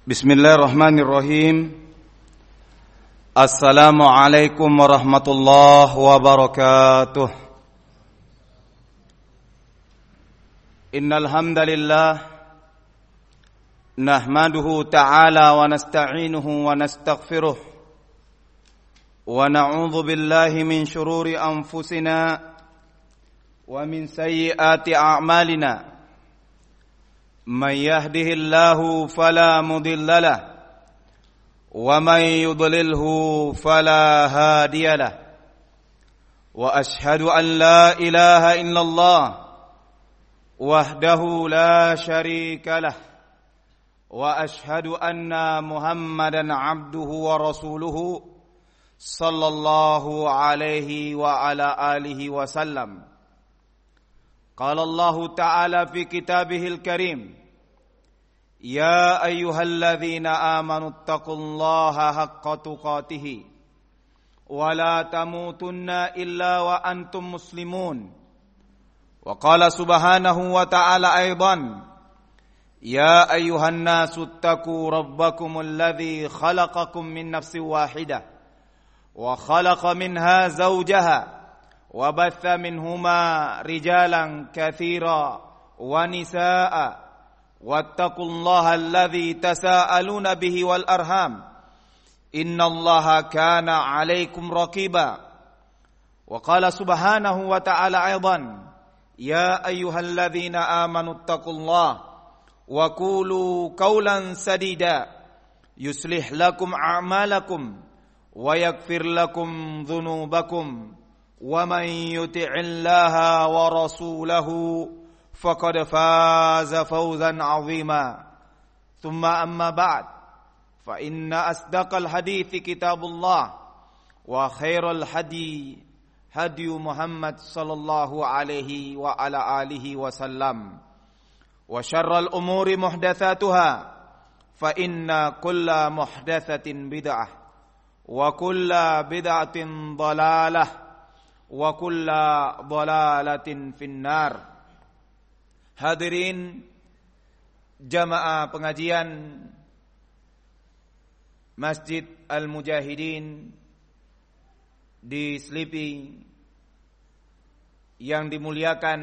Bismillahirrahmanirrahim. Assalamualaikum warahmatullahi wabarakatuh. Innal hamdalillah nahmaduhu ta'ala wa nasta'inuhu wa nastaghfiruh wa na'udzu billahi min shururi anfusina wa min sayyiati a'malina. من يهده الله فلا مضل له ومن يضلله فلا هادي له وأشهد أن لا إله إلا الله وحده لا شريك له وأشهد أن محمدا عبده ورسوله صلى الله عليه وعلى آله وسلم. قال الله تعالى في كتابه الكريم: يا أيها الذين آمنوا اتقوا الله حق تقاته ولا تموتن إلا وأنتم مسلمون. وقال سبحانه وتعالى أيضا: يا أيها الناس اتقوا ربكم الذي خلقكم من نفس واحدة وخلق منها زوجها وبث منهما رجالا كثيرا ونساء واتقوا الله الذي تساءلون به والأرحام إن الله كان عليكم رقيبا. وقال سبحانه وتعالى أيضا: يا أيها الذين آمنوا اتقوا الله وقولوا قولا سديدا يصلح لكم أعمالكم ويغفر لكم ذنوبكم ومن يطع الله ورسوله فقد فاز فوزا عظيما. ثم أما بعد فإن أصدق الحديث كتاب الله وخير الهدي هدي محمد صلى الله عليه وعلى آله وسلم وشر الأمور محدثاتها فإن كل محدثة بدعة وكل بدعة ضلالة wa kulla dhalalatin finnar. Hadirin jamaah pengajian Masjid Al-Mujahidin di Slipi yang dimuliakan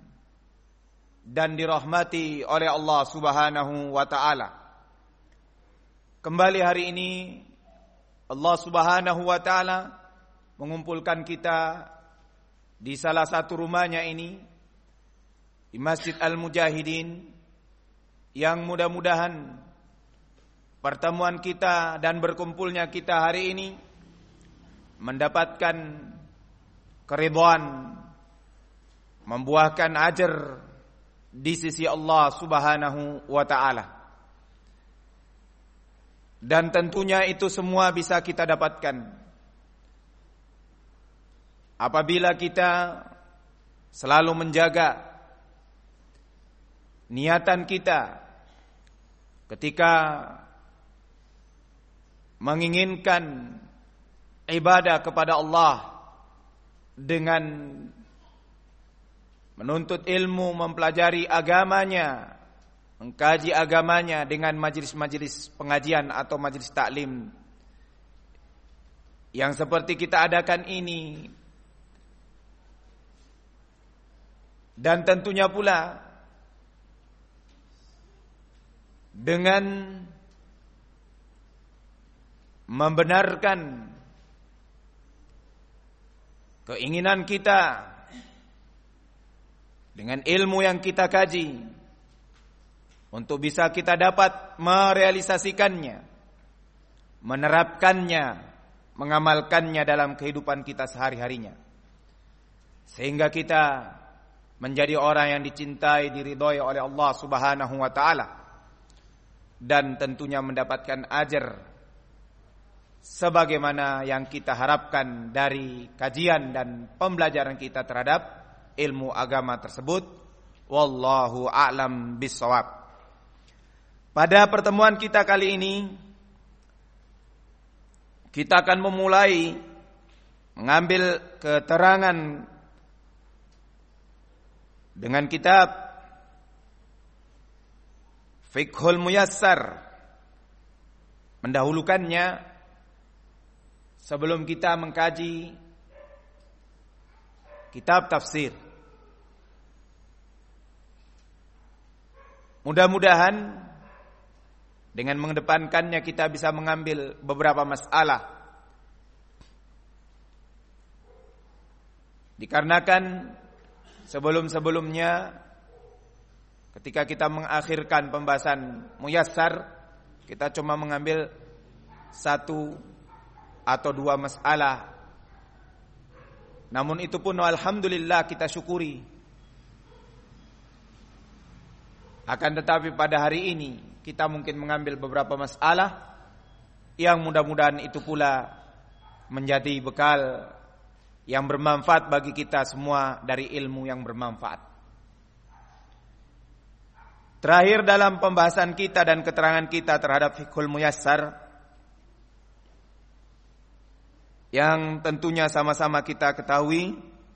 dan dirahmati oleh Allah Subhanahu wa taala. Kembali hari ini Allah Subhanahu wa taala mengumpulkan kita di salah satu rumahnya ini, di Masjid Al-Mujahidin, yang mudah-mudahan pertemuan kita dan berkumpulnya kita hari ini mendapatkan keridhaan, membuahkan ajar di sisi Allah Subhanahu wa taala. Dan tentunya itu semua bisa kita dapatkan apabila kita selalu menjaga niatan kita ketika menginginkan ibadah kepada Allah dengan menuntut ilmu, mempelajari agamanya, mengkaji agamanya dengan majelis-majelis pengajian atau majelis taklim yang seperti kita adakan ini. Dan tentunya pula dengan membenarkan keinginan kita dengan ilmu yang kita kaji untuk bisa kita dapat merealisasikannya, menerapkannya, mengamalkannya dalam kehidupan kita sehari-harinya, sehingga kita menjadi orang yang dicintai, diridhoi oleh Allah Subhanahu wa taala, dan tentunya mendapatkan ajar sebagaimana yang kita harapkan dari kajian dan pembelajaran kita terhadap ilmu agama tersebut. Wallahu a'lam bissawab. Pada pertemuan kita kali ini kita akan memulai mengambil keterangan dengan kitab Fiqhul Muyassar mendahulukannya sebelum kita mengkaji kitab tafsir. Mudah-mudahan dengan mengedepankannya kita bisa mengambil beberapa masalah. Dikarenakan sebelum-sebelumnya ketika kita mengakhirkan pembahasan muyassar, kita cuma mengambil satu atau dua masalah. Namun itu pun alhamdulillah kita syukuri. Akan tetapi pada hari ini kita mungkin mengambil beberapa masalah yang mudah-mudahan itu pula menjadi bekal yang bermanfaat bagi kita semua dari ilmu yang bermanfaat. Terakhir dalam pembahasan kita dan keterangan kita terhadap Fiqhul Muyassar, yang tentunya sama-sama kita ketahui,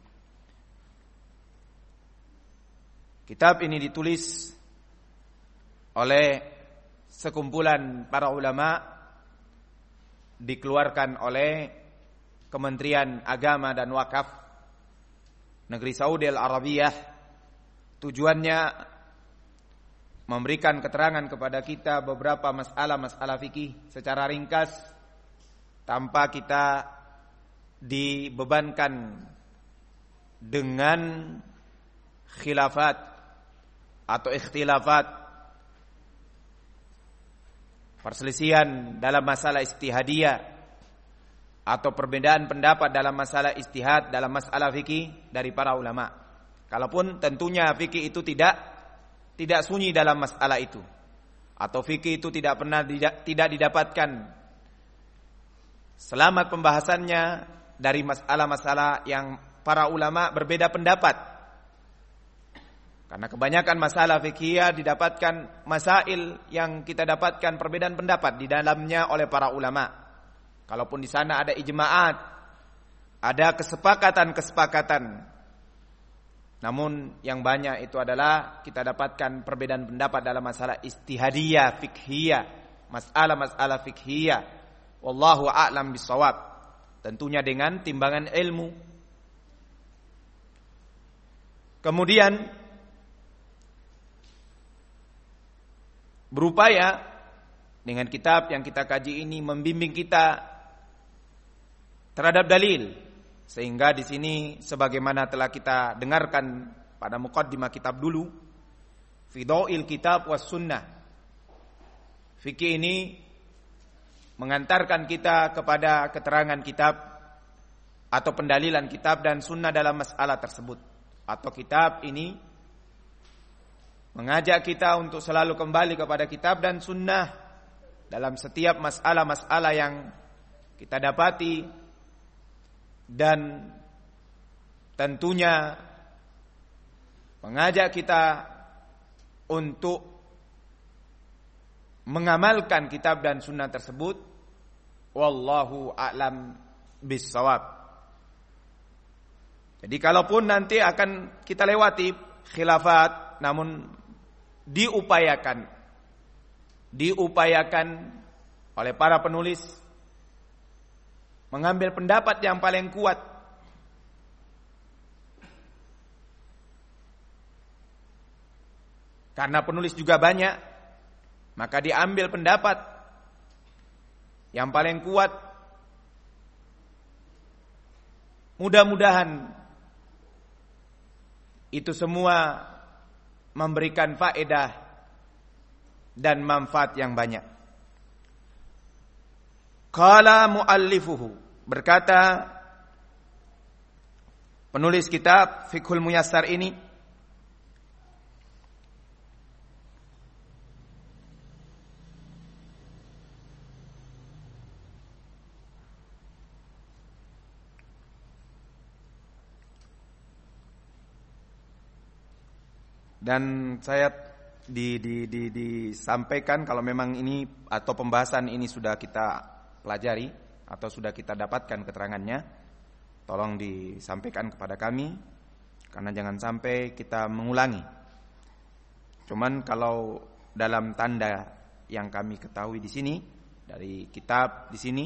kitab ini ditulis oleh sekumpulan para ulama, dikeluarkan oleh Kementerian Agama dan Wakaf Negeri Saudi Al-Arabiyah. Tujuannya memberikan keterangan kepada kita beberapa masalah-masalah fikih secara ringkas, tanpa kita dibebankan dengan khilafat atau ikhtilafat, perselisihan dalam masalah ijtihadiyah atau perbedaan pendapat dalam masalah ijtihad dalam masalah fikih dari para ulama. Kalaupun tentunya fikih itu tidak sunyi dalam masalah itu, atau fikih itu tidak didapatkan selamat pembahasannya dari masalah-masalah yang para ulama berbeda pendapat. Karena kebanyakan masalah fikih didapatkan masail yang kita dapatkan perbedaan pendapat di dalamnya oleh para ulama. Kalaupun di sana ada ijma'at, ada kesepakatan-kesepakatan, namun yang banyak itu adalah kita dapatkan perbedaan pendapat dalam masalah ijtihadiyah, fikhiyah, masalah-masalah fikhiyah. Wallahu a'lam bissawab. Tentunya dengan timbangan ilmu. Kemudian berupaya dengan kitab yang kita kaji ini membimbing kita terhadap dalil, sehingga di sini sebagaimana telah kita dengarkan pada muqaddimah kitab dulu, Fidhail Kitab was Sunnah. Fikih ini mengantarkan kita kepada keterangan kitab atau pendalilan kitab dan sunnah dalam masalah tersebut. Atau kitab ini mengajak kita untuk selalu kembali kepada kitab dan sunnah dalam setiap masalah-masalah yang kita dapati, dan tentunya mengajak kita untuk mengamalkan kitab dan sunnah tersebut. Wallahu a'lam bissawab. Jadi kalaupun nanti akan kita lewati khilafat, namun diupayakan oleh para penulis mengambil pendapat yang paling kuat. Karena penulis juga banyak, maka diambil pendapat yang paling kuat. Mudah-mudahan itu semua memberikan faedah dan manfaat yang banyak. Qala muallifuhu, berkata penulis kitab Fiqhul Muyassar ini, dan saya disampaikan kalau memang ini atau pembahasan ini sudah kita pelajari atau sudah kita dapatkan keterangannya, tolong disampaikan kepada kami, karena jangan sampai kita mengulangi. Cuman kalau dalam tanda yang kami ketahui di sini dari kitab di sini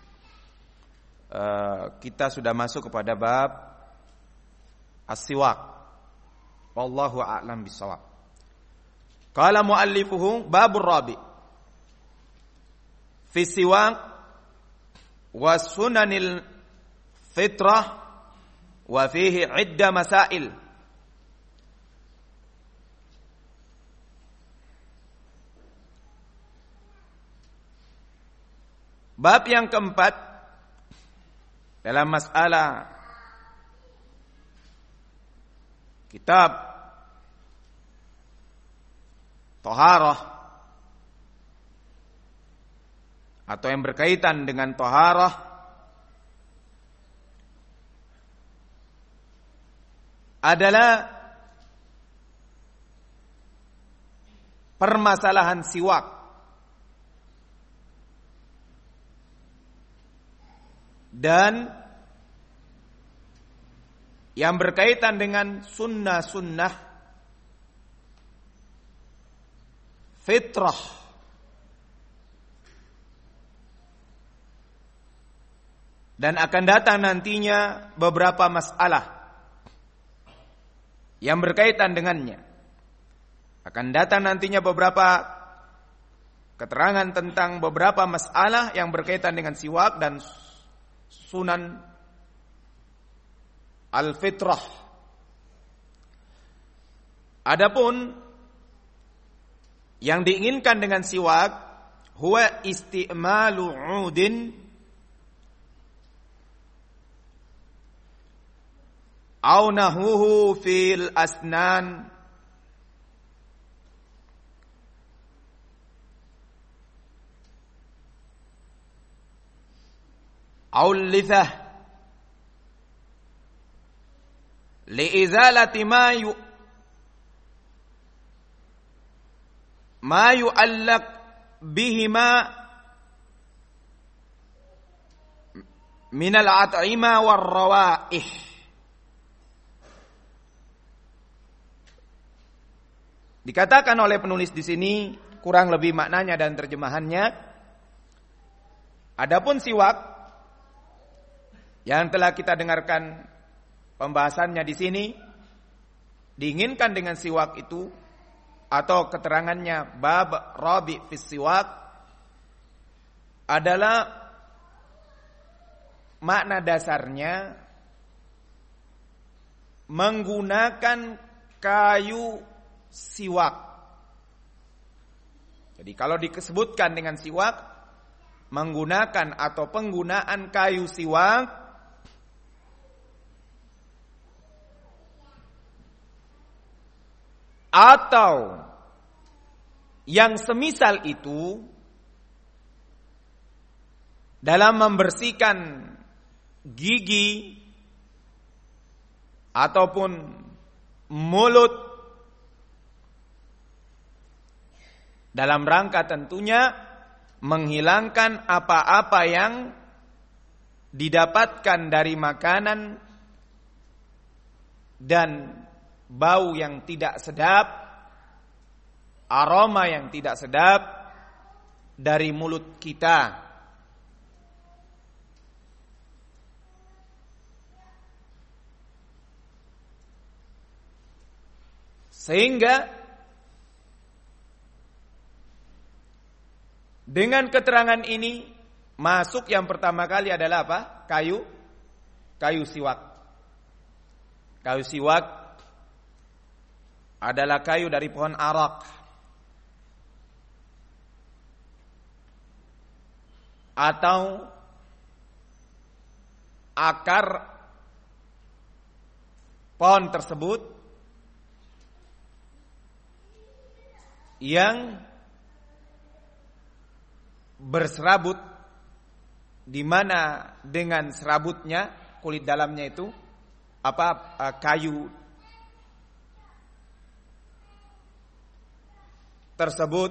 kita sudah masuk kepada bab as-siwak. Wallahu a'lam bissawab. Qala muallifuhu babur rabi fi siwak wa sunanil fitrah wa fihi idda masail. Bab yang keempat dalam masalah kitab taharah atau yang berkaitan dengan taharah adalah permasalahan siwak dan yang berkaitan dengan sunnah-sunnah fitrah dan akan datang nantinya beberapa masalah yang berkaitan dengannya. Akan datang nantinya beberapa keterangan tentang beberapa masalah yang berkaitan dengan siwak dan sunan al-fitrah. Adapun yang diinginkan dengan siwak huwa isti'malu 'udin aw nahuhu fil asnan aw lithah li'izalati ma yu'allaq bihima minal at'ima war rawaih. Dikatakan oleh penulis di sini kurang lebih maknanya dan terjemahannya, adapun siwak yang telah kita dengarkan pembahasannya di sini, diinginkan dengan siwak itu atau keterangannya bab rabi fis siwak adalah makna dasarnya menggunakan kayu siwak. Jadi kalau disebutkan dengan siwak, menggunakan atau penggunaan kayu siwak atau yang semisal itu dalam membersihkan gigi ataupun mulut dalam rangka tentunya menghilangkan apa-apa yang didapatkan dari makanan dan bau yang tidak sedap, aroma yang tidak sedap dari mulut kita. Sehingga dengan keterangan ini masuk yang pertama kali adalah apa? Kayu siwak. Kayu siwak adalah kayu dari pohon arak atau akar pohon tersebut yang berserabut, di mana dengan serabutnya kulit dalamnya itu kayu tersebut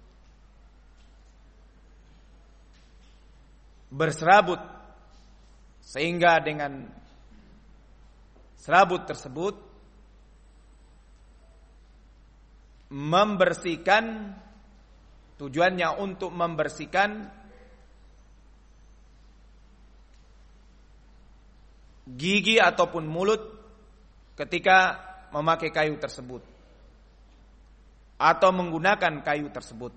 berserabut, sehingga dengan serabut tersebut membersihkan, tujuannya untuk membersihkan gigi ataupun mulut ketika memakai kayu tersebut atau menggunakan kayu tersebut.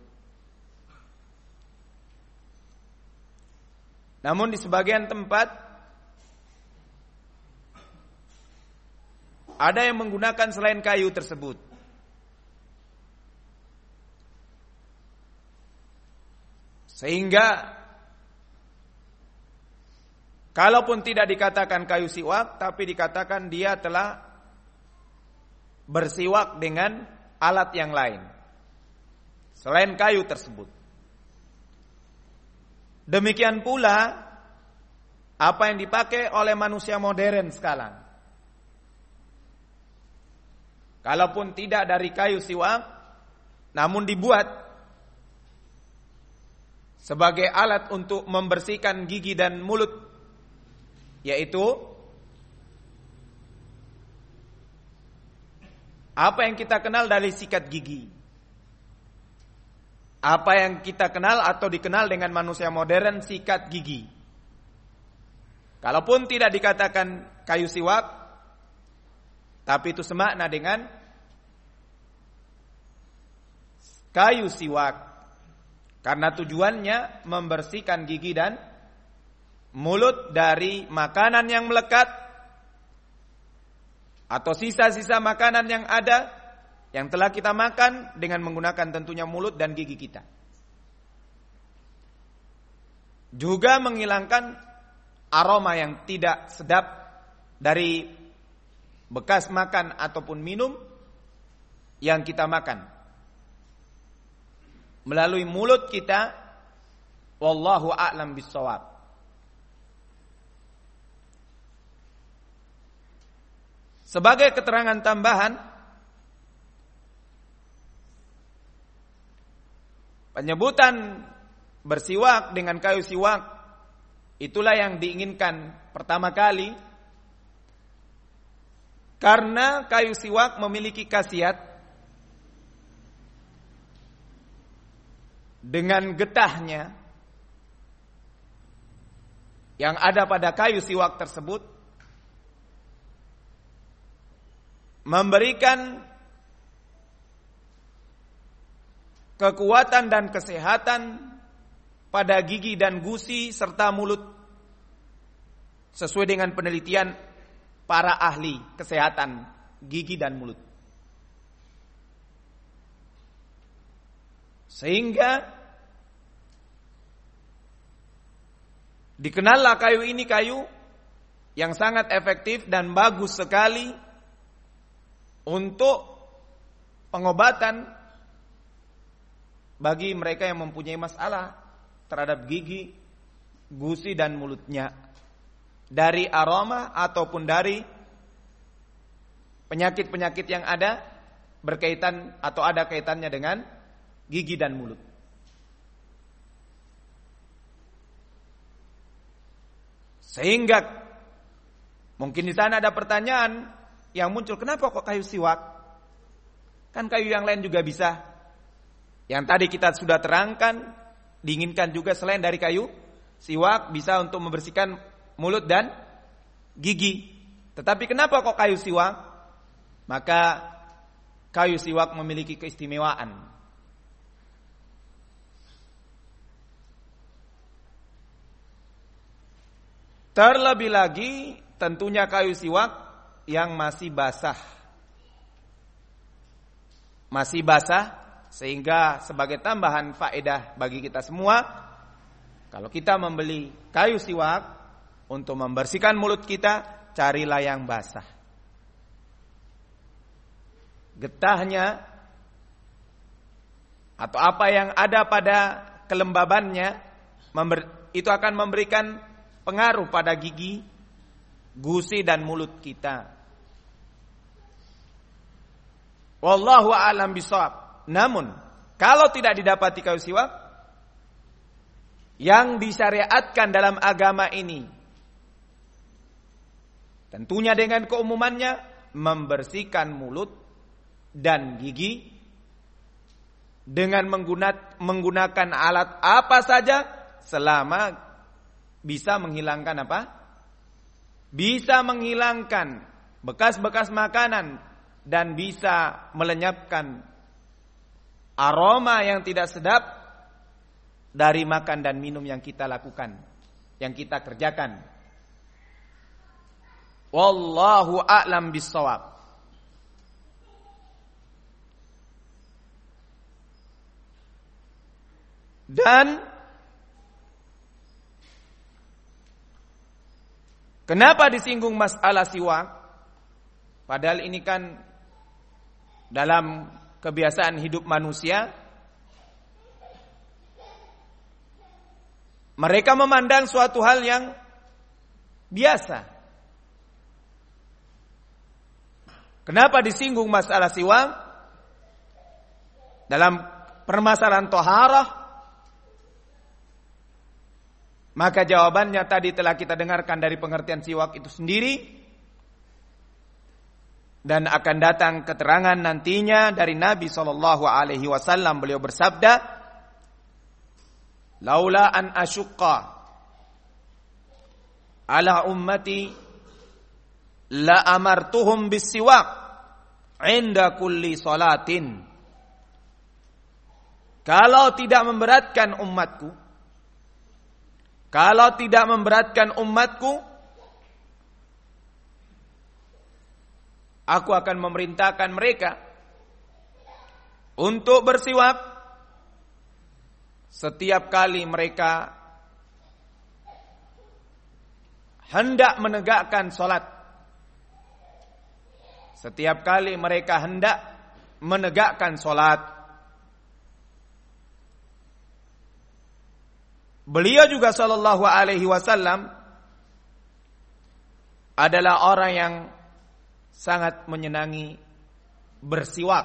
Namun di sebagian tempat ada yang menggunakan selain kayu tersebut. Sehingga kalaupun tidak dikatakan kayu siwak, tapi dikatakan dia telah bersiwak dengan alat yang lain selain kayu tersebut. Demikian pula apa yang dipakai oleh manusia modern sekarang. Kalaupun tidak dari kayu siwak, namun dibuat sebagai alat untuk membersihkan gigi dan mulut, yaitu apa yang kita kenal dari sikat gigi. Apa yang kita kenal atau dikenal dengan manusia modern, sikat gigi. Kalaupun tidak dikatakan kayu siwak, tapi itu semakna dengan kayu siwak, karena tujuannya membersihkan gigi dan mulut dari makanan yang melekat atau sisa-sisa makanan yang ada yang telah kita makan dengan menggunakan tentunya mulut dan gigi kita. Juga menghilangkan aroma yang tidak sedap dari bekas makan ataupun minum yang kita makan melalui mulut kita. Wallahu a'lam bissawab. Sebagai keterangan tambahan, penyebutan bersiwak dengan kayu siwak itulah yang diinginkan pertama kali, karena kayu siwak memiliki khasiat dengan getahnya yang ada pada kayu siwak tersebut memberikan kekuatan dan kesehatan pada gigi dan gusi serta mulut sesuai dengan penelitian para ahli kesehatan gigi dan mulut. Sehingga dikenallah kayu ini kayu yang sangat efektif dan bagus sekali untuk pengobatan bagi mereka yang mempunyai masalah terhadap gigi, gusi dan mulutnya, dari aroma ataupun dari penyakit-penyakit yang ada berkaitan atau ada kaitannya dengan gigi dan mulut. Sehingga mungkin di sana ada pertanyaan yang muncul, kenapa kok kayu siwak? Kan kayu yang lain juga bisa. Yang tadi kita sudah terangkan, diinginkan juga selain dari kayu siwak bisa untuk membersihkan mulut dan gigi. Tetapi kenapa kok kayu siwak? Maka kayu siwak memiliki keistimewaan. Terlebih lagi tentunya kayu siwak yang masih basah. Masih basah. Sehingga sebagai tambahan faedah bagi kita semua, kalau kita membeli kayu siwak untuk membersihkan mulut kita, carilah yang basah. Getahnya atau apa yang ada pada kelembabannya itu akan memberikan pengaruh pada gigi, gusi dan mulut kita. Wallahu a'lam bishawab. Namun, kalau tidak didapati kayu siwak, yang disyariatkan dalam agama ini, tentunya dengan keumumannya, membersihkan mulut dan gigi dengan menggunakan alat apa saja selama bisa menghilangkan apa? bisa menghilangkan bekas-bekas makanan dan bisa melenyapkan aroma yang tidak sedap dari makan dan minum yang kita lakukan, yang kita kerjakan. Wallahu a'lam bissawab. Dan kenapa disinggung masalah siwak? Padahal ini kan dalam kebiasaan hidup manusia, mereka memandang suatu hal yang biasa. Kenapa disinggung masalah siwak? Dalam permasalahan toharah, maka jawabannya tadi telah kita dengarkan dari pengertian siwak itu sendiri. Dan akan datang keterangan nantinya dari Nabi SAW. Beliau bersabda, laula an asyukka ala ummati la amartuhum bisiwak inda kulli salatin. Kalau tidak memberatkan umatku, aku akan memerintahkan mereka untuk bersiwak setiap kali mereka hendak menegakkan salat. Setiap kali mereka hendak menegakkan salat. Beliau juga sallallahu alaihi wasallam adalah orang yang sangat menyenangi bersiwak.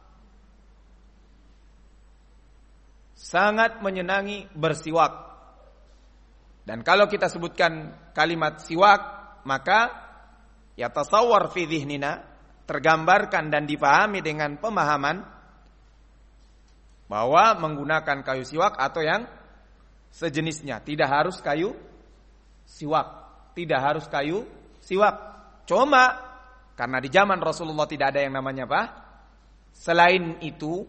Sangat menyenangi bersiwak. Dan kalau kita sebutkan kalimat siwak, maka yatasawwar fi dhihnina, tergambarkan dan dipahami dengan pemahaman bahwa menggunakan kayu siwak atau yang sejenisnya. Tidak harus kayu siwak. Tidak harus kayu siwak. Cuma karena di zaman Rasulullah tidak ada yang namanya apa? Selain itu.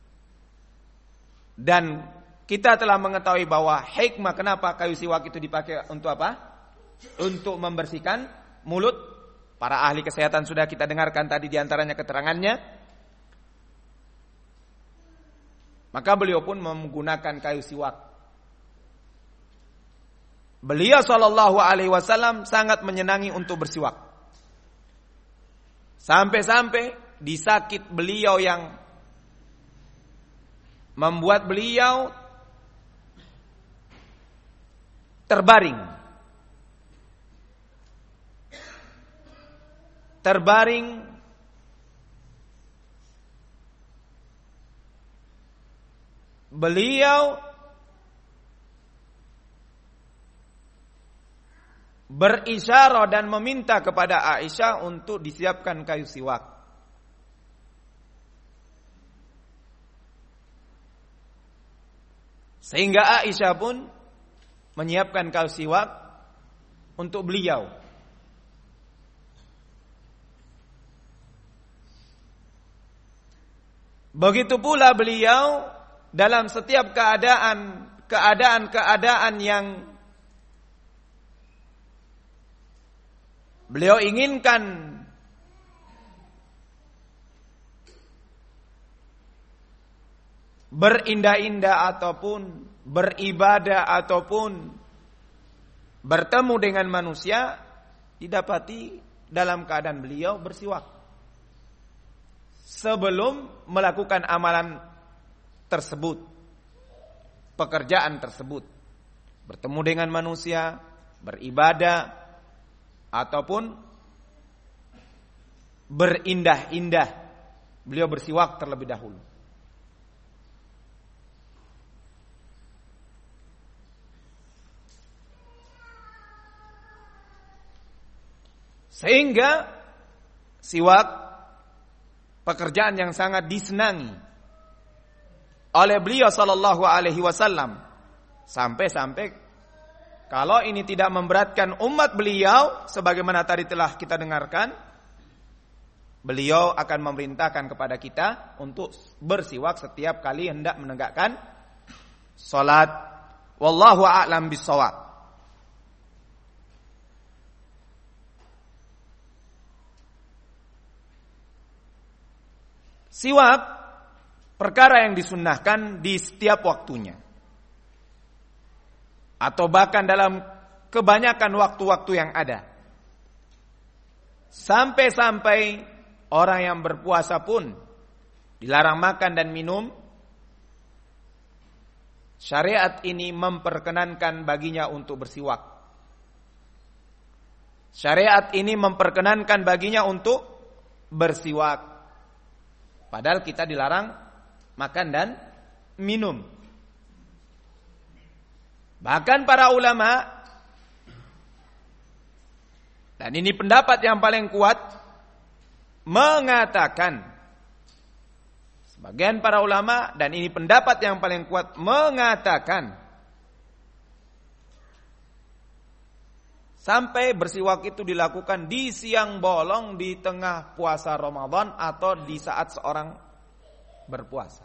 Dan kita telah mengetahui bahwa hikmah kenapa kayu siwak itu dipakai untuk apa? Untuk membersihkan mulut. Para ahli kesehatan sudah kita dengarkan tadi diantaranya keterangannya. Maka beliau pun menggunakan kayu siwak. Beliau SAW sangat menyenangi untuk bersiwak. Sampai-sampai disakit beliau yang membuat beliau terbaring. Beliau berisyarah dan meminta kepada Aisyah untuk disiapkan kayu siwak. Sehingga Aisyah pun menyiapkan kayu siwak untuk beliau. Begitu pula beliau dalam setiap keadaan yang beliau inginkan berindah-indah ataupun beribadah ataupun bertemu dengan manusia, didapati dalam keadaan beliau bersiwak sebelum melakukan amalan tersebut, pekerjaan tersebut, bertemu dengan manusia, beribadah ataupun berindah-indah, beliau bersiwak terlebih dahulu. Sehingga siwak pekerjaan yang sangat disenangi oleh beliau sallallahu alaihi wasallam, sampai-sampai kalau ini tidak memberatkan umat beliau, sebagaimana tadi telah kita dengarkan, beliau akan memerintahkan kepada kita untuk bersiwak setiap kali hendak menegakkan salat. Wallahu a'lam bissawab. Siwak perkara yang disunnahkan di setiap waktunya, atau bahkan dalam kebanyakan waktu-waktu yang ada. Sampai-sampai orang yang berpuasa pun dilarang makan dan minum, syariat ini memperkenankan baginya untuk bersiwak. Syariat ini memperkenankan baginya untuk bersiwak. Padahal kita dilarang makan dan minum. Bahkan para ulama, dan ini pendapat yang paling kuat, mengatakan, sebagian para ulama, dan ini pendapat yang paling kuat, mengatakan sampai bersiwak itu dilakukan di siang bolong di tengah puasa Ramadan atau di saat seorang berpuasa.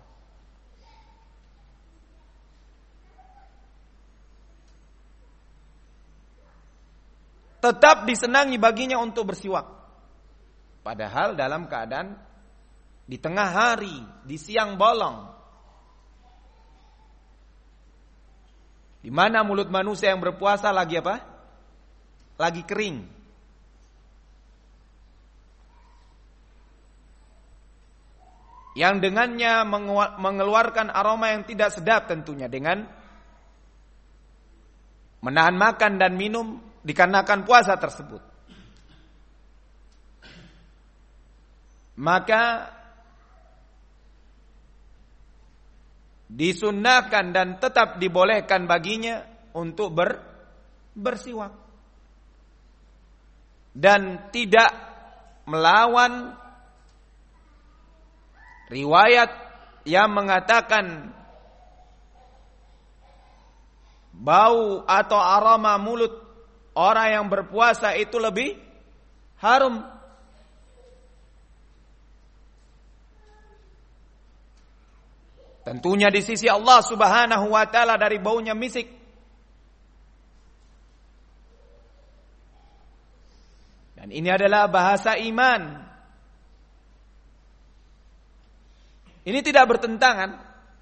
Tetap disenangi baginya untuk bersiwak. Padahal dalam keadaan di tengah hari, di siang bolong, di mana mulut manusia yang berpuasa lagi apa? Lagi kering. Yang dengannya mengeluarkan aroma yang tidak sedap tentunya, dengan menahan makan dan minum dikarenakan puasa tersebut. Maka disunnahkan dan tetap dibolehkan baginya untuk bersiwak, dan tidak melawan riwayat yang mengatakan bau atau aroma mulut orang yang berpuasa itu lebih harum. Tentunya di sisi Allah Subhanahu wa taala dari baunya misik. Dan ini adalah bahasa iman. Ini tidak bertentangan.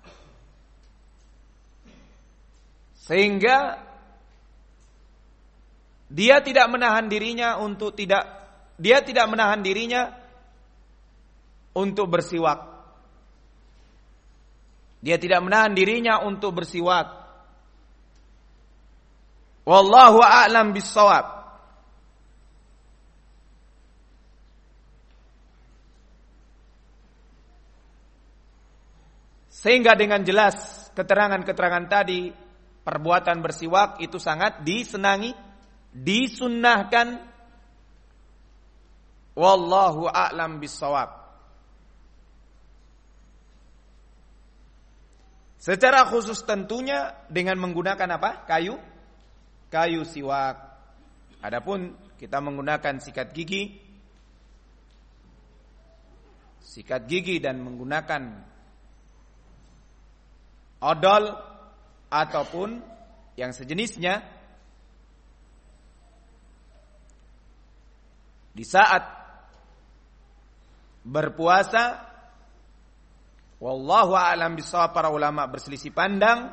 Sehingga dia tidak menahan dirinya untuk bersiwak. Dia tidak menahan dirinya untuk bersiwak. Wallahu a'lam bissawab. Sehingga dengan jelas keterangan-keterangan tadi, perbuatan bersiwak itu sangat disenangi, disunnahkan. Wallahu a'lam bissawab. Secara khusus tentunya dengan menggunakan apa? Kayu siwak. Adapun kita menggunakan sikat gigi dan menggunakan odol ataupun yang sejenisnya di saat berpuasa, wallahu a'lam bishawab, para ulama berselisih pandang.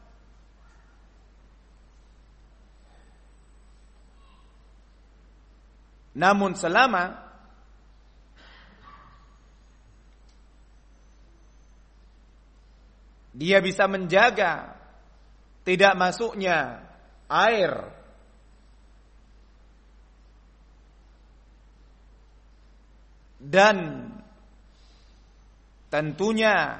Namun selama dia bisa menjaga tidak masuknya air dan tentunya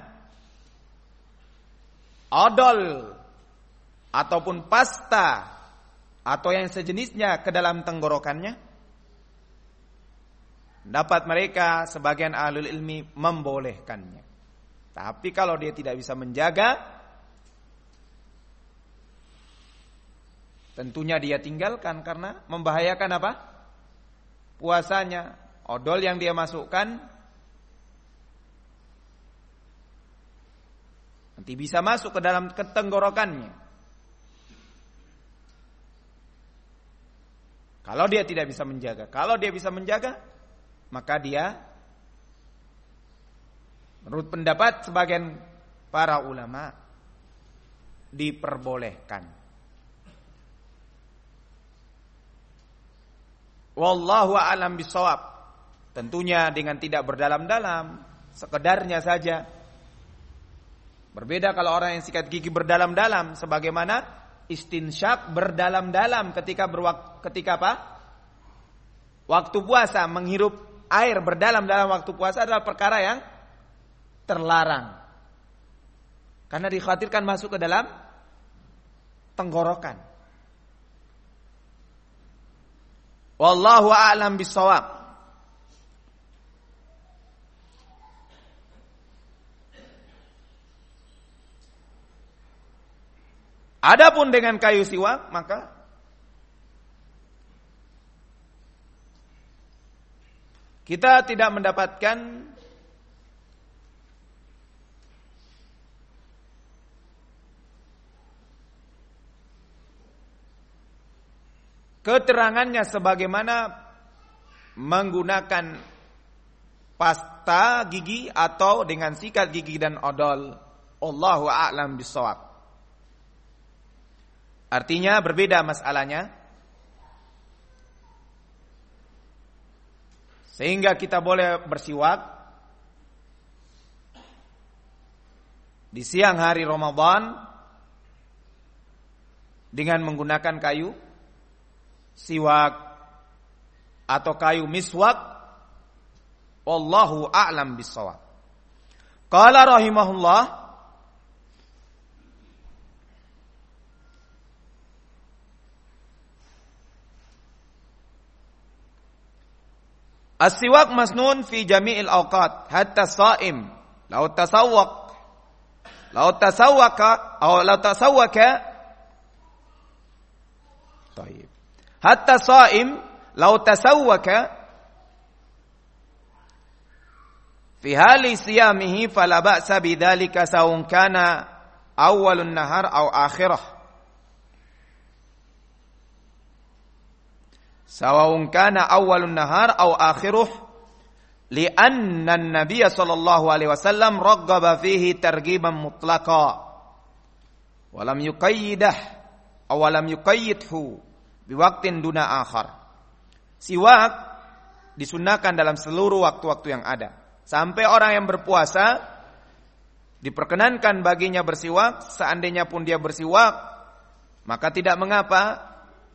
odol ataupun pasta atau yang sejenisnya ke dalam tenggorokannya, dapat mereka sebagian ahlul ilmi membolehkannya. Tapi kalau dia tidak bisa menjaga, tentunya dia tinggalkan karena membahayakan apa? Puasanya. Odol yang dia masukkan nanti bisa masuk ke dalam tenggorokannya. Kalau dia tidak bisa menjaga. Kalau dia bisa menjaga, maka dia, menurut pendapat sebagian para ulama, diperbolehkan. Wallahu a'lam bishawab. Tentunya dengan tidak berdalam-dalam, sekedarnya saja. Berbeda kalau orang yang sikat gigi berdalam-dalam, sebagaimana istinsyak berdalam-dalam ketika apa? Waktu puasa, menghirup air berdalam-dalam waktu puasa adalah perkara yang terlarang. Karena dikhawatirkan masuk ke dalam tenggorokan. Wallahu a'lam bishawab. Adapun dengan kayu siwak, maka kita tidak mendapatkan keterangannya sebagaimana menggunakan pasta gigi atau dengan sikat gigi dan odol. Allahu a'lam bishawab. Artinya berbeda masalahnya. Sehingga kita boleh bersiwak di siang hari Ramadan dengan menggunakan kayu siwak atau kayu miswak. Wallahu a'lam bishawab. Qala rahimahullah, as-siwak masnun fi jami'il awqat hatta as-sha'im law tasawwaka طيب hatta as-sha'im law tasawwaka fi hali siyamihi fala ba'sa bidzalika sawun kana awwalun nahar aw akhirah sawa'un kana awwalun nahar aw akhiruh li'anna an-nabiy sallallahu alaihi wasallam raghaba fihi targhiban mutlaqa wa lam yuqayyidah aw lam yuqayyidhu biwaqtin duna akhar. Siwak disunnahkan dalam seluruh waktu-waktu yang ada. Sampai orang yang berpuasa diperkenankan baginya bersiwak, seandainya pun dia bersiwak maka tidak mengapa.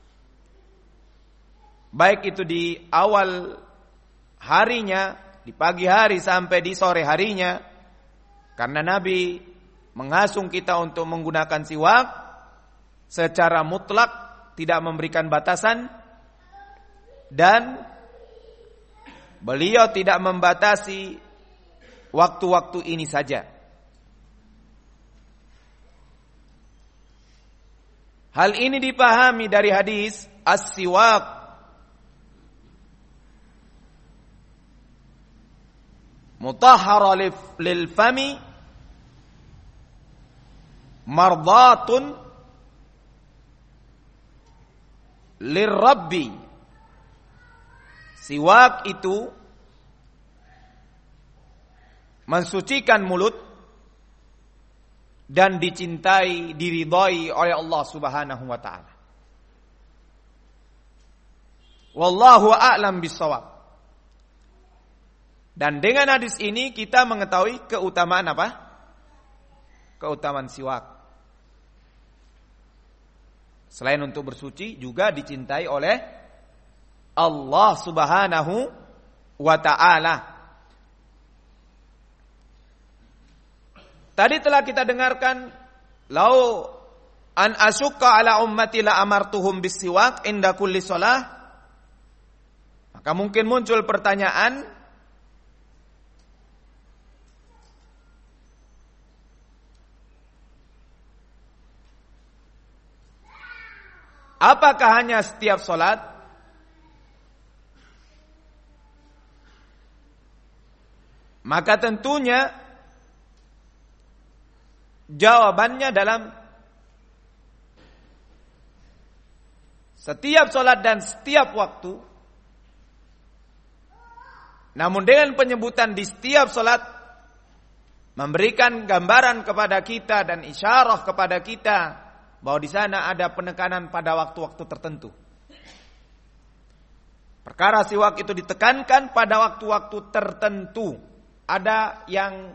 Baik itu di awal harinya, di pagi hari sampai di sore harinya. Karena Nabi menghasung kita untuk menggunakan siwak secara mutlak, tidak memberikan batasan. Dan beliau tidak membatasi waktu-waktu ini saja. Hal ini dipahami dari hadis as-siwak mutahhara lil fami mardatun lirabbi. Siwak itu mensucikan mulut dan dicintai, diridhai oleh Allah Subhanahu wa taala. Wallahu a'lam bishawab. Dan dengan hadis ini kita mengetahui keutamaan apa? Keutamaan siwak. Selain untuk bersuci juga dicintai oleh Allah Subhanahu wa ta'ala. Tadi telah kita dengarkan, lau an asyukka ala ummati la amartuhum bisiwak inda kulli shalah. Maka mungkin muncul pertanyaan, Apakah hanya setiap sholat? Maka tentunya jawabannya dalam setiap sholat dan setiap waktu. Namun dengan penyebutan di setiap sholat memberikan gambaran kepada kita dan isyarah kepada kita bahwa di sana ada penekanan pada waktu-waktu tertentu. Perkara siwak itu ditekankan pada waktu-waktu tertentu. Ada yang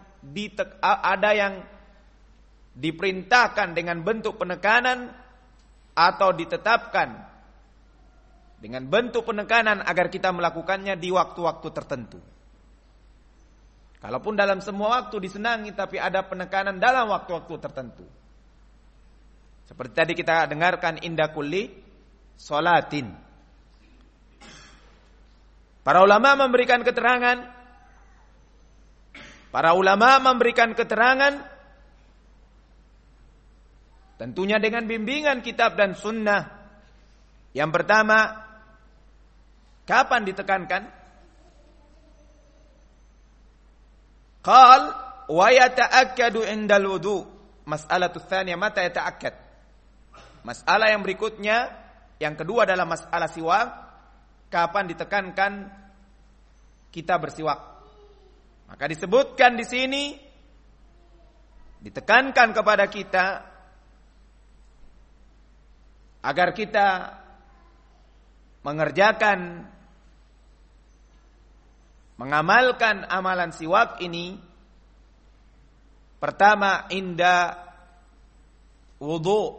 diperintahkan dengan bentuk penekanan atau ditetapkan dengan bentuk penekanan agar kita melakukannya di waktu-waktu tertentu. Kalaupun dalam semua waktu disenangi, tapi ada penekanan dalam waktu-waktu tertentu. Seperti tadi kita dengarkan inda kulli sholatin. Para ulama memberikan keterangan tentunya dengan bimbingan kitab dan sunnah. Yang pertama, kapan ditekankan? Qal wa yata'akkadu indal wudu. Mas'alatu tsaniyah mata yata'akkad. Masalah yang berikutnya, yang kedua adalah masalah siwak. Kapan ditekankan kita bersiwak? Maka disebutkan di sini ditekankan kepada kita agar kita mengamalkan amalan siwak ini. Pertama, inda wudu.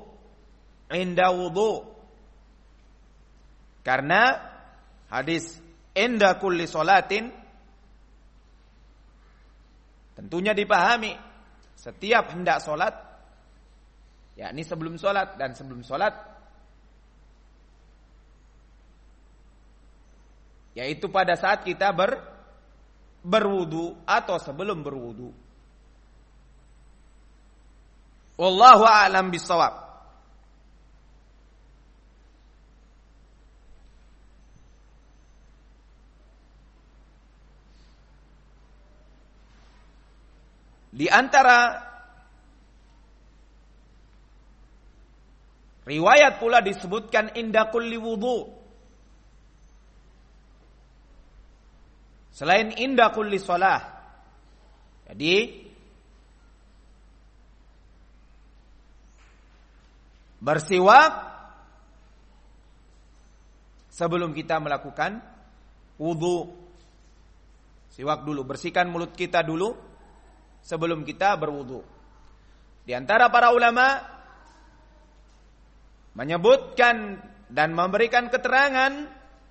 Karena hadis inda kulli sholatin tentunya dipahami setiap hendak sholat, yakni sebelum sholat dan sebelum sholat, yaitu pada saat kita berwudu atau sebelum berwudu. Wallahu a'lam bissawab. Di antara riwayat pula disebutkan inda kulli wudu. Selain inda kulli shalah. Jadi bersiwak sebelum kita melakukan wudu. Siwak dulu, bersihkan mulut kita dulu sebelum kita berwudu. Di antara para ulama menyebutkan dan memberikan keterangan,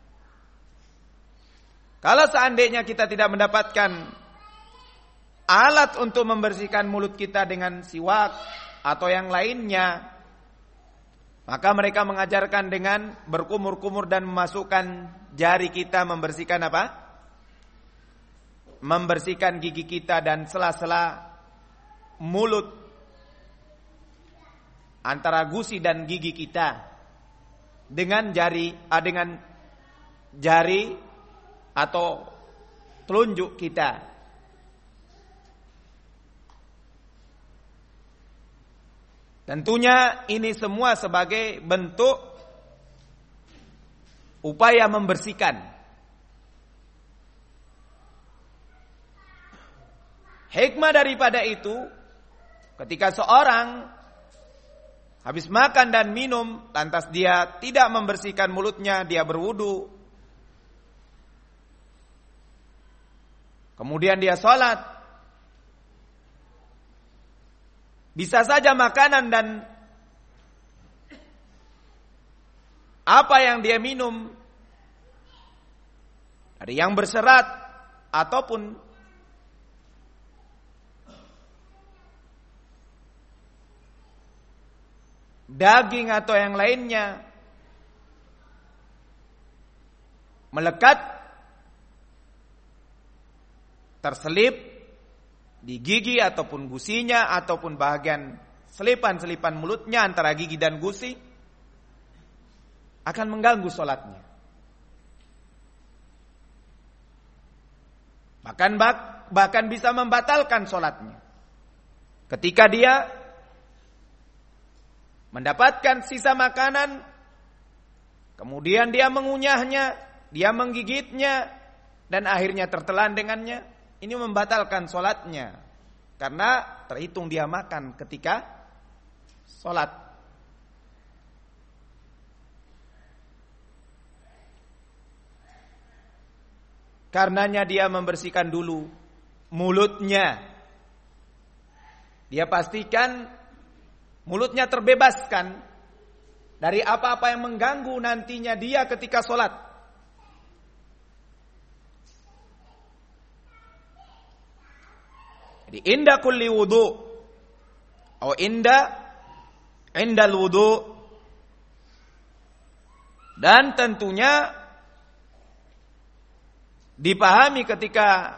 kalau seandainya kita tidak mendapatkan alat untuk membersihkan mulut kita dengan siwak atau yang lainnya, maka mereka mengajarkan dengan berkumur-kumur dan memasukkan jari kita membersihkan apa? Membersihkan gigi kita dan sela-sela mulut antara gusi dan gigi kita dengan jari atau telunjuk kita. Tentunya ini semua sebagai bentuk upaya membersihkan. Hikmah daripada itu, ketika seorang habis makan dan minum, lantas dia tidak membersihkan mulutnya, dia berwudu, kemudian dia sholat, bisa saja makanan dan apa yang dia minum dari yang berserat ataupun daging atau yang lainnya melekat, terselip di gigi ataupun gusinya ataupun bagian selipan-selipan mulutnya antara gigi dan gusi, akan mengganggu sholatnya. Bahkan bisa membatalkan sholatnya. Ketika dia mendapatkan sisa makanan, kemudian dia mengunyahnya, dia menggigitnya, dan akhirnya tertelan dengannya, ini membatalkan sholatnya. Karena terhitung dia makan ketika sholat. Karenanya dia membersihkan dulu mulutnya. Dia pastikan mulutnya terbebaskan dari apa-apa yang mengganggu nantinya dia ketika sholat. Jadi inda kulli wudu atau indal wudu, dan tentunya dipahami ketika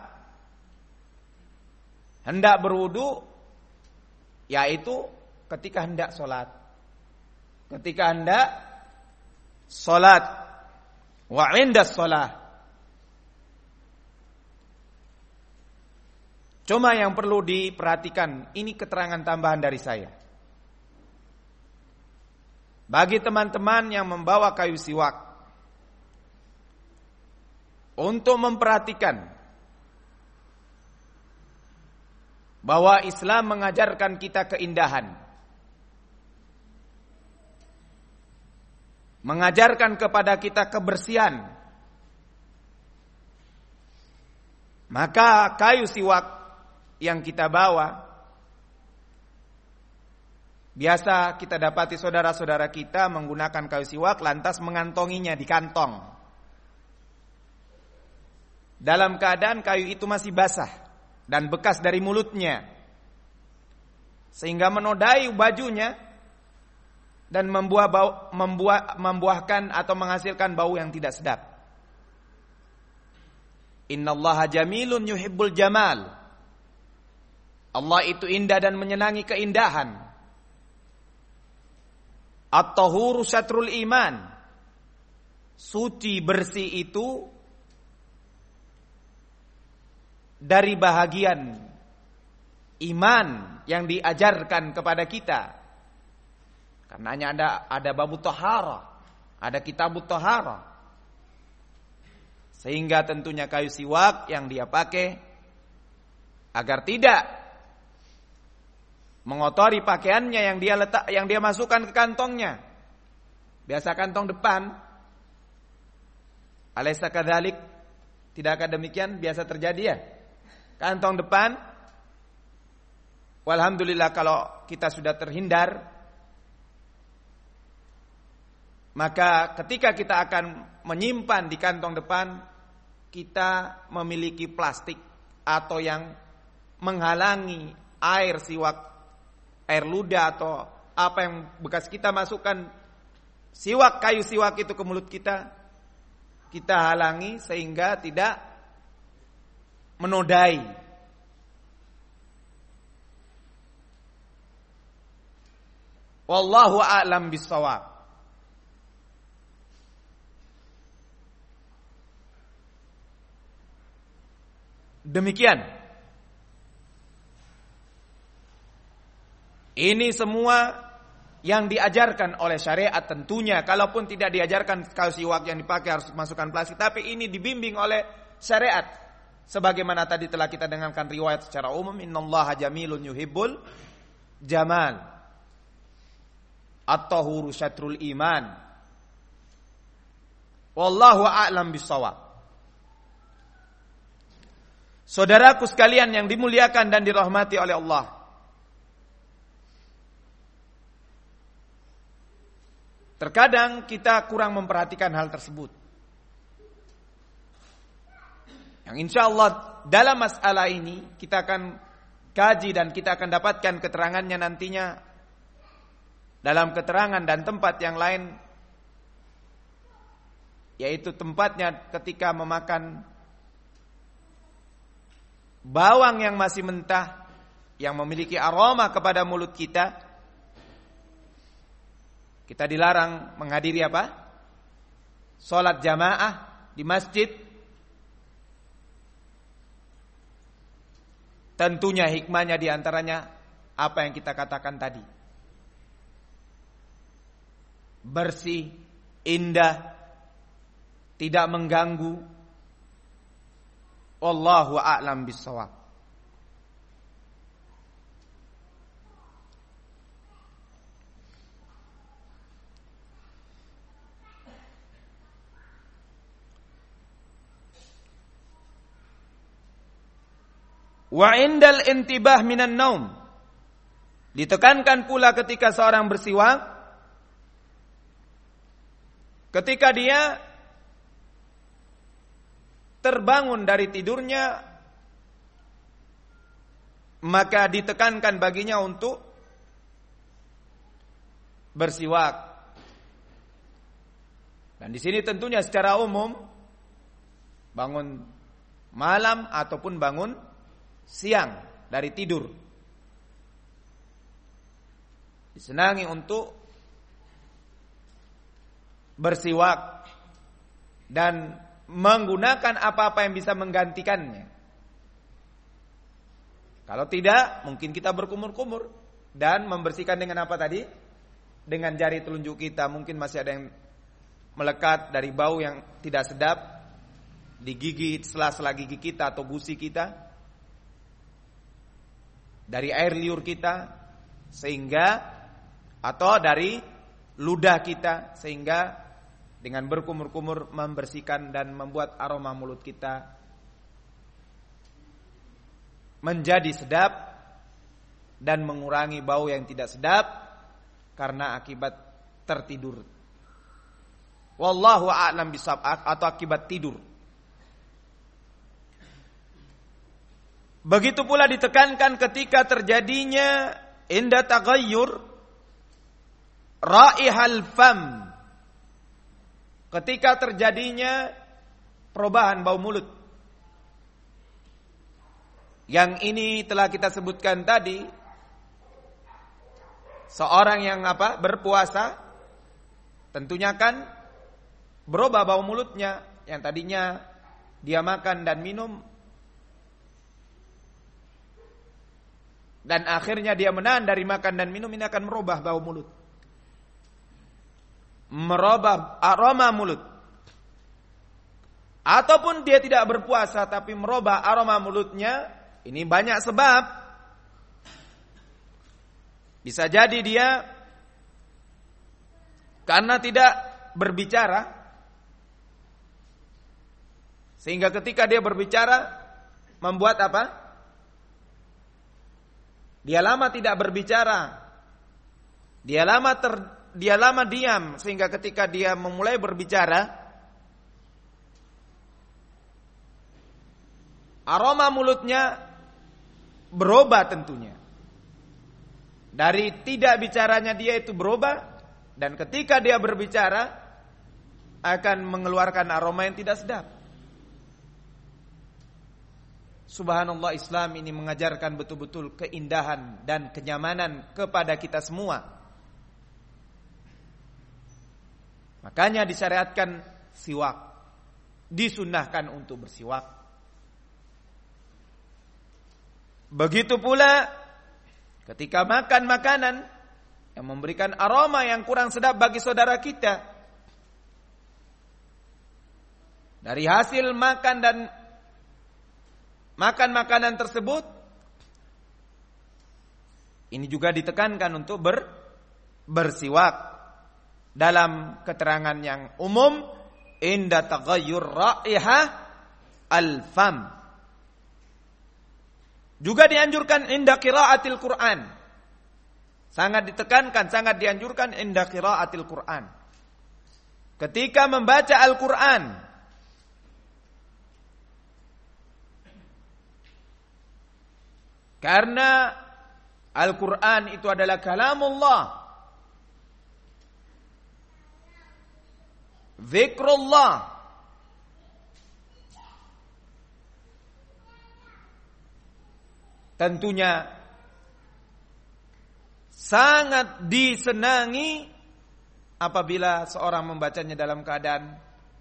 hendak berwudu, yaitu ketika hendak sholat. Ketika hendak sholat, wa indas sholat. Cuma yang perlu diperhatikan, ini keterangan tambahan dari saya. Bagi teman-teman yang membawa kayu siwak, untuk memperhatikan bahwa Islam mengajarkan kita keindahan, mengajarkan kepada kita kebersihan, maka kayu siwak yang kita bawa, biasa kita dapati saudara-saudara kita menggunakan kayu siwak lantas mengantonginya di kantong, dalam keadaan kayu itu masih basah dan bekas dari mulutnya, sehingga menodai bajunya dan membuahkan atau menghasilkan bau yang tidak sedap. Innallaha jamilun yuhibbul jamal. Allah itu indah dan menyenangi keindahan. At-tahuru syatrul iman. Suci bersih itu dari bahagian iman yang diajarkan kepada kita. Karenanya ada babu tahara, ada kitabut tahara. Sehingga tentunya kayu siwak yang dia pakai agar tidak mengotori pakaiannya yang dia masukkan ke kantongnya. Biasa kantong depan. Alaysa kadzalik? Tidakkah demikian biasa terjadi ya? Kantong depan. Walhamdulillah kalau kita sudah terhindar, maka ketika kita akan menyimpan di kantong depan, kita memiliki plastik atau yang menghalangi air siwak, air ludah atau apa yang bekas kita masukkan siwak, kayu siwak itu ke mulut kita halangi sehingga tidak menodai. Wallahu a'lam bissawab. Demikian. Ini semua yang diajarkan oleh syariat tentunya. Kalaupun tidak diajarkan kayu siwak yang dipakai harus masukkan plastik, tapi ini dibimbing oleh syariat. Sebagaimana tadi telah kita dengarkan riwayat secara umum, innallaha jamilun yuhibbul jamal. At-tahuru syatrul iman. Wallahu a'lam bissawab. Saudaraku sekalian yang dimuliakan dan dirahmati oleh Allah, terkadang kita kurang memperhatikan hal tersebut. Yang insya Allah dalam masalah ini kita akan kaji dan kita akan dapatkan keterangannya nantinya dalam keterangan dan tempat yang lain, yaitu tempatnya ketika memakan bawang yang masih mentah, yang memiliki aroma kepada mulut kita. Kita dilarang menghadiri apa? salat jamaah di masjid, tentunya hikmahnya diantaranya apa yang kita katakan tadi. Bersih, indah, tidak mengganggu. Wallahu a'lam bissawab. Wa indal intibah minan naum. Ditekankan pula ketika seorang bersiwak, ketika dia terbangun dari tidurnya, maka ditekankan baginya untuk bersiwak. Dan di sini tentunya secara umum, bangun malam ataupun bangun siang dari tidur, disenangi untuk bersiwak dan menggunakan apa-apa yang bisa menggantikannya. Kalau tidak, mungkin kita berkumur-kumur dan membersihkan dengan apa tadi? Dengan jari telunjuk kita. Mungkin masih ada yang melekat dari bau yang tidak sedap di gigi, sela-sela gigi kita atau gusi kita, dari air liur kita, sehingga atau dari ludah kita, sehingga dengan berkumur-kumur membersihkan dan membuat aroma mulut kita menjadi sedap dan mengurangi bau yang tidak sedap karena akibat tertidur. Wallahu a'lam bishawab, atau akibat tidur. Begitu pula ditekankan ketika terjadinya inda taghayyur raihal fam, ketika terjadinya perubahan bau mulut. Yang ini telah kita sebutkan tadi, seorang yang berpuasa tentunya kan berubah bau mulutnya, yang tadinya dia makan dan minum dan akhirnya dia menahan dari makan dan minum, ini akan merubah bau mulut, merubah aroma mulut. Ataupun dia tidak berpuasa tapi merubah aroma mulutnya, ini banyak sebab. Bisa jadi dia karena tidak berbicara, sehingga ketika dia berbicara membuat apa? Dia lama tidak berbicara, dia lama diam, sehingga ketika dia memulai berbicara, aroma mulutnya berubah tentunya. Dari tidak bicaranya dia itu berubah, dan ketika dia berbicara akan mengeluarkan aroma yang tidak sedap. Subhanallah, Islam ini mengajarkan betul-betul keindahan dan kenyamanan kepada kita semua. Makanya disyariatkan siwak, disunnahkan untuk bersiwak. Begitu pula ketika makan makanan yang memberikan aroma yang kurang sedap bagi saudara kita, dari hasil makan dan makan makanan tersebut, ini juga ditekankan untuk bersiwak. Dalam keterangan yang umum, inda taghayyur raihah al-fam. Juga dianjurkan inda qiraatil Quran. Sangat ditekankan, sangat dianjurkan inda qiraatil Quran. Ketika membaca Al-Quran, karena Al-Quran itu adalah kalamullah, zikrullah, tentunya sangat disenangi apabila seorang membacanya dalam keadaan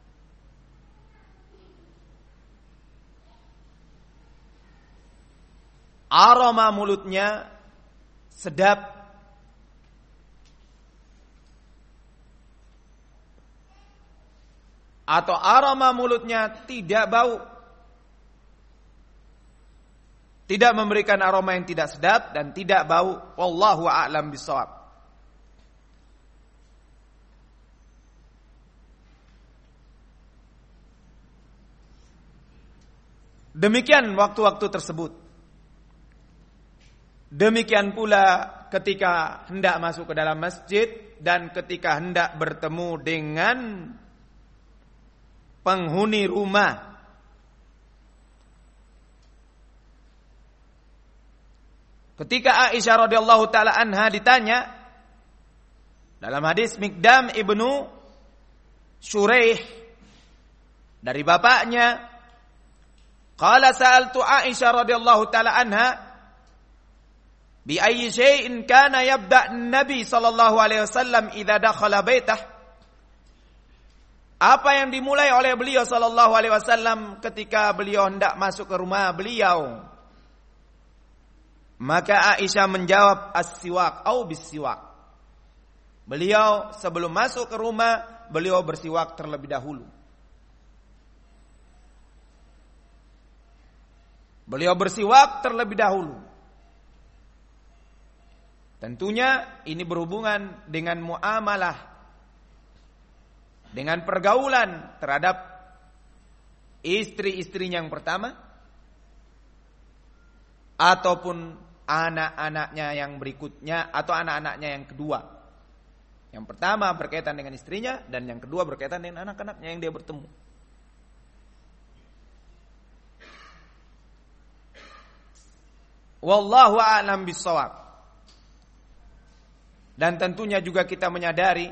aroma mulutnya sedap, atau aroma mulutnya tidak bau, tidak memberikan aroma yang tidak sedap dan tidak bau. Wallahu a'lam bishawab. Demikian waktu-waktu tersebut. Demikian pula ketika hendak masuk ke dalam masjid dan ketika hendak bertemu dengan penghuni rumah. Ketika Aisyah radhiyallahu taala anha ditanya dalam hadis Miqdam ibnu Syuraih dari bapaknya, qala sa'altu Aisyah radhiyallahu taala anha bi ayyi syai'in kana yabda' an-nabi sallallahu alaihi wasallam idza dakhala baitah. Apa yang dimulai oleh beliau sallallahu alaihi wasallam ketika beliau hendak masuk ke rumah beliau? Maka Aisyah menjawab as-siwak au bis-siwak. Beliau sebelum masuk ke rumah, beliau bersiwak terlebih dahulu. Beliau bersiwak terlebih dahulu. Tentunya ini berhubungan dengan muamalah, dengan pergaulan terhadap istri-istrinya yang pertama, ataupun anak-anaknya yang berikutnya, atau anak-anaknya yang kedua. Yang pertama berkaitan dengan istrinya, dan yang kedua berkaitan dengan anak-anaknya yang dia bertemu. Wallahu a'lam bishawab. Dan tentunya juga kita menyadari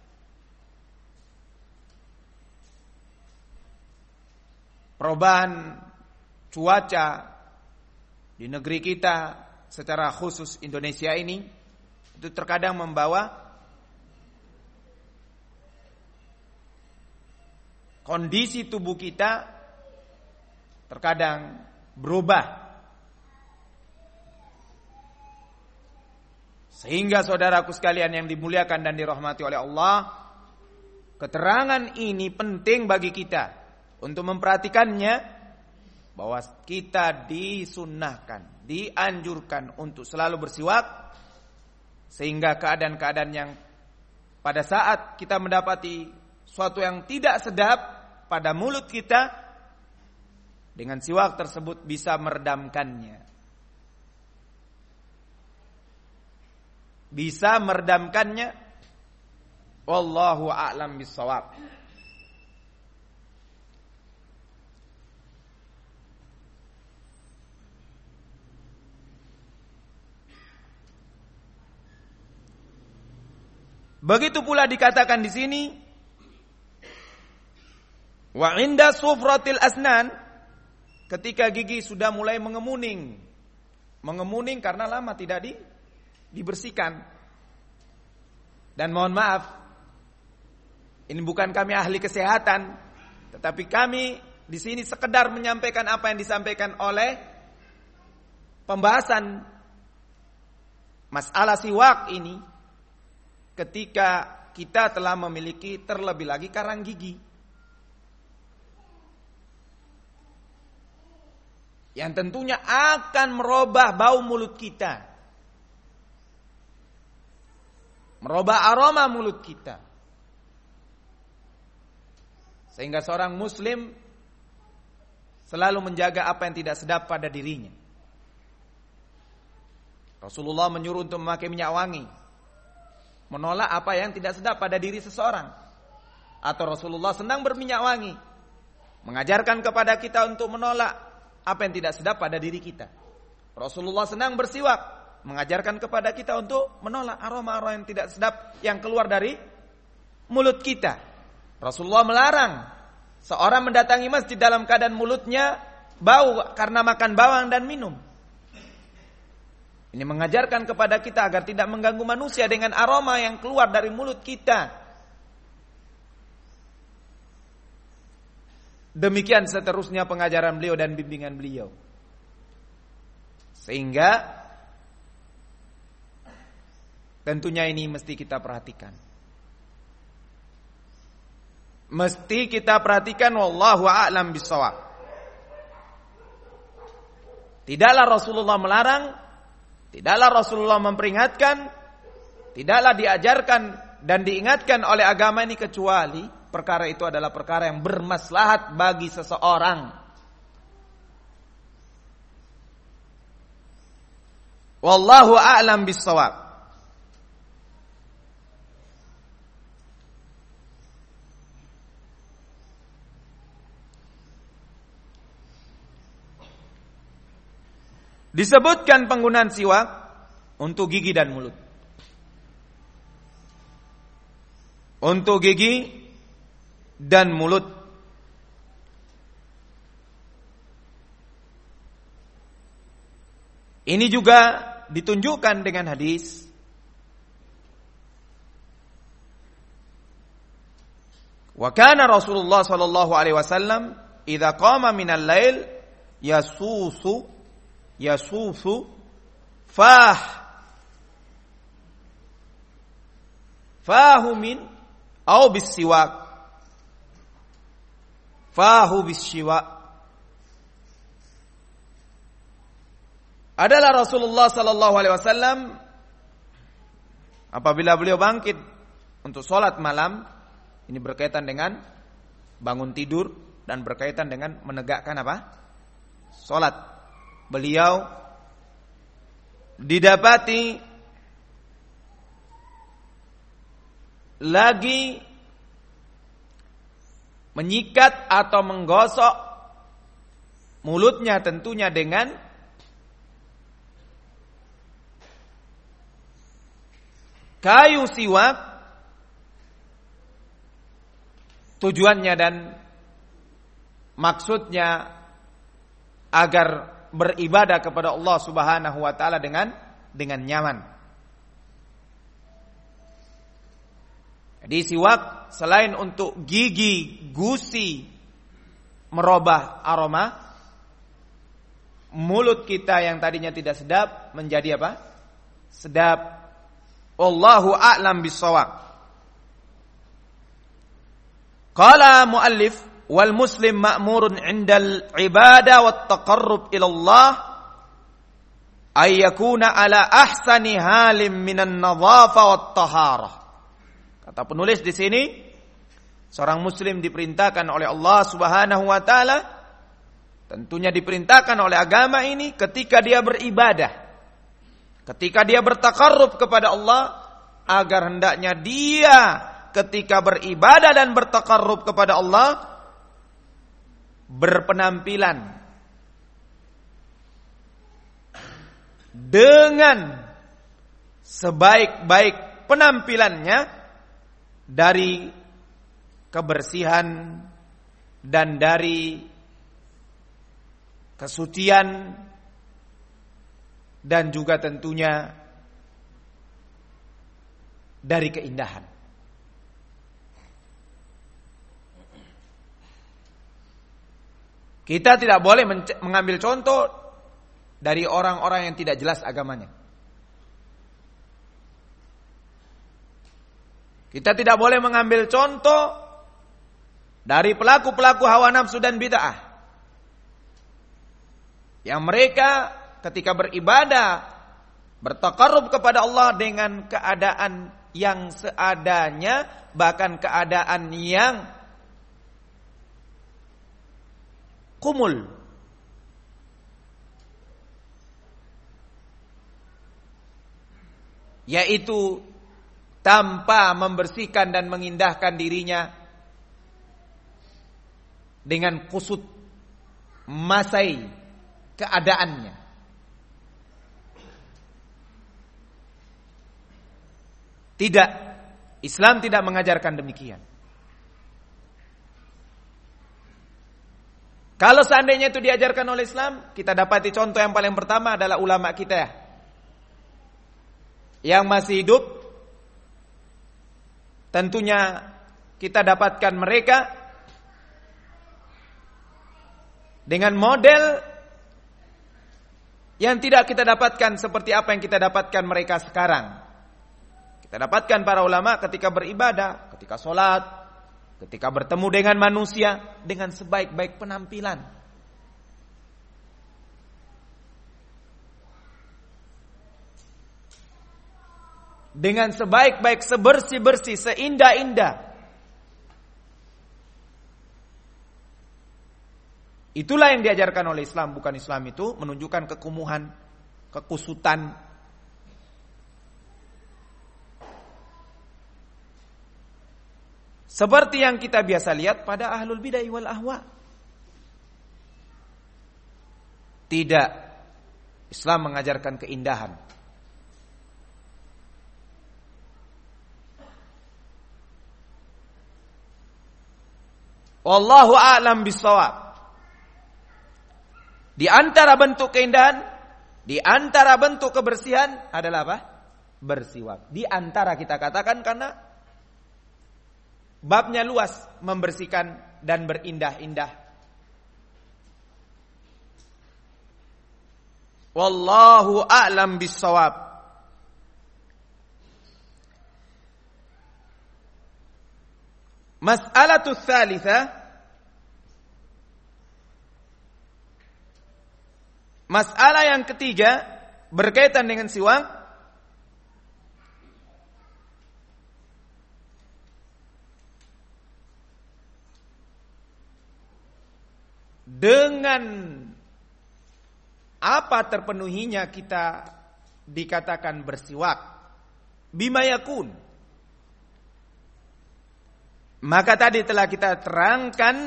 perubahan cuaca di negeri kita, secara khusus Indonesia ini, itu terkadang membawa kondisi tubuh kita terkadang berubah. Sehingga saudaraku sekalian yang dimuliakan dan dirahmati oleh Allah, keterangan ini penting bagi kita untuk memperhatikannya, bahwa kita disunnahkan, dianjurkan untuk selalu bersiwak, sehingga keadaan-keadaan yang pada saat kita mendapati suatu yang tidak sedap pada mulut kita, dengan siwak tersebut bisa meredamkannya. Bisa meredamkannya. Wallahu a'lam bishawab. Begitu pula dikatakan di sini, wa inda sufratil asnan, ketika gigi sudah mulai mengemuning. Mengemuning karena lama tidak dibersihkan. Dan mohon maaf, ini bukan kami ahli kesehatan, tetapi kami di sini sekedar menyampaikan apa yang disampaikan oleh pembahasan masalah siwak ini, ketika kita telah memiliki terlebih lagi karang gigi yang tentunya akan merubah bau mulut kita, merubah aroma mulut kita, sehingga seorang muslim selalu menjaga apa yang tidak sedap pada dirinya. Rasulullah menyuruh untuk memakai minyak wangi, menolak apa yang tidak sedap pada diri seseorang. Atau Rasulullah senang berminyak wangi, mengajarkan kepada kita untuk menolak apa yang tidak sedap pada diri kita. Rasulullah senang bersiwak, mengajarkan kepada kita untuk menolak aroma-aroma yang tidak sedap yang keluar dari mulut kita. Rasulullah melarang seorang mendatangi masjid dalam keadaan mulutnya bau karena makan bawang dan minum. Ini mengajarkan kepada kita agar tidak mengganggu manusia dengan aroma yang keluar dari mulut kita. Demikian seterusnya pengajaran beliau dan bimbingan beliau. Sehingga tentunya ini mesti kita perhatikan. Mesti kita perhatikan, wallahu a'lam bishawab. Tidaklah Rasulullah melarang, tidaklah Rasulullah memperingatkan, tidaklah diajarkan dan diingatkan oleh agama ini kecuali perkara itu adalah perkara yang bermaslahat bagi seseorang. Wallahu a'lam bishawab. Disebutkan penggunaan siwak untuk gigi dan mulut. Untuk gigi dan mulut. Ini juga ditunjukkan dengan hadis wa kana Rasulullah sallallahu alaihi wasallam idza qama minal lail yasusu fahu min au bisiwak fahu bisiwak. Adalah Rasulullah sallallahu alaihi wasallam apabila beliau bangkit untuk sholat malam, ini berkaitan dengan bangun tidur dan berkaitan dengan menegakkan apa? Sholat. Beliau didapati lagi menyikat atau menggosok mulutnya tentunya dengan kayu siwak. Tujuannya dan maksudnya agar beribadah kepada Allah Subhanahu wa taala dengan nyaman. Jadi siwak selain untuk gigi, gusi, merubah aroma, mulut kita yang tadinya tidak sedap menjadi apa? Sedap. Wallahu a'lam bishawab. Qala muallif wal muslim ma'murun 'indal ibadah wat taqarrub ila Allah ay yakuna ala ahsani halim minan nadhafa wat taharah. Kata penulis di sini, seorang muslim diperintahkan oleh Allah Subhanahu wa taala, tentunya diperintahkan oleh agama ini ketika dia beribadah, ketika dia bertaqarrub kepada Allah, agar hendaknya dia ketika beribadah dan bertaqarrub kepada Allah berpenampilan dengan sebaik-baik penampilannya dari kebersihan dan dari kesucian dan juga tentunya dari keindahan. Kita tidak boleh mengambil contoh dari orang-orang yang tidak jelas agamanya. Kita tidak boleh mengambil contoh dari pelaku-pelaku hawa nafsu dan bid'ah, yang mereka ketika beribadah bertaqarrub kepada Allah dengan keadaan yang seadanya, bahkan keadaan yang kumul. Yaitu tanpa membersihkan dan mengindahkan dirinya dengan kusut masai keadaannya. Tidak, Islam tidak mengajarkan demikian. Kalau seandainya itu diajarkan oleh Islam, kita dapati contoh yang paling pertama adalah ulama kita ya, yang masih hidup. Tentunya kita dapatkan mereka dengan model yang tidak kita dapatkan seperti apa yang kita dapatkan mereka sekarang. Kita dapatkan para ulama ketika beribadah, ketika sholat, ketika bertemu dengan manusia dengan sebaik-baik penampilan. Dengan sebaik-baik, sebersih-bersih, seindah-indah. Itulah yang diajarkan oleh Islam. Bukan Islam itu menunjukkan kekumuhan, kekusutan. Seperti yang kita biasa lihat pada ahlul bid'ah wal ahwa. Tidak. Islam mengajarkan keindahan. Wallahu a'lam bissawab. Di antara bentuk keindahan, di antara bentuk kebersihan adalah apa? Bersiwak. Di antara kita katakan karena babnya luas, membersihkan dan berindah-indah. Wallahu a'lam bissawab. Mas'alatu tsalitsa, masalah yang ketiga berkaitan dengan siwak. Dengan apa terpenuhinya kita dikatakan bersiwak? Bima yakun. Maka tadi telah kita terangkan,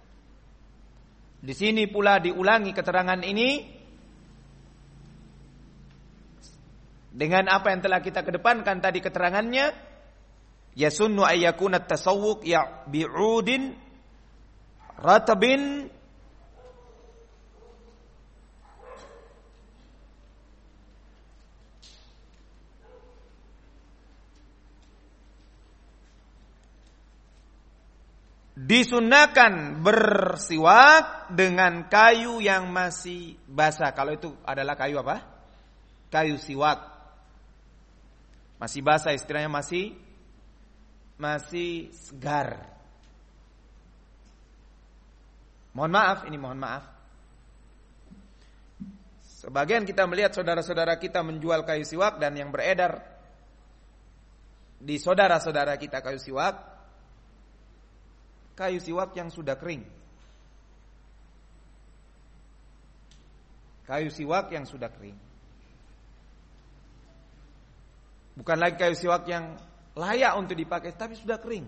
di sini pula diulangi keterangan ini dengan apa yang telah kita kedepankan tadi keterangannya. Yasunnu ayyakuna at-tasawwuq ya bi'udin ratabin disunahkan bersiwak dengan kayu yang masih basah. Kalau itu adalah kayu apa? Kayu siwak. Masih basah, istilahnya masih segar. Mohon maaf. Sebagian kita melihat saudara-saudara kita menjual kayu siwak dan yang beredar di saudara-saudara kita kayu siwak yang sudah kering. Kayu siwak yang sudah kering. Bukan lagi kayu siwak yang layak untuk dipakai, tapi sudah kering.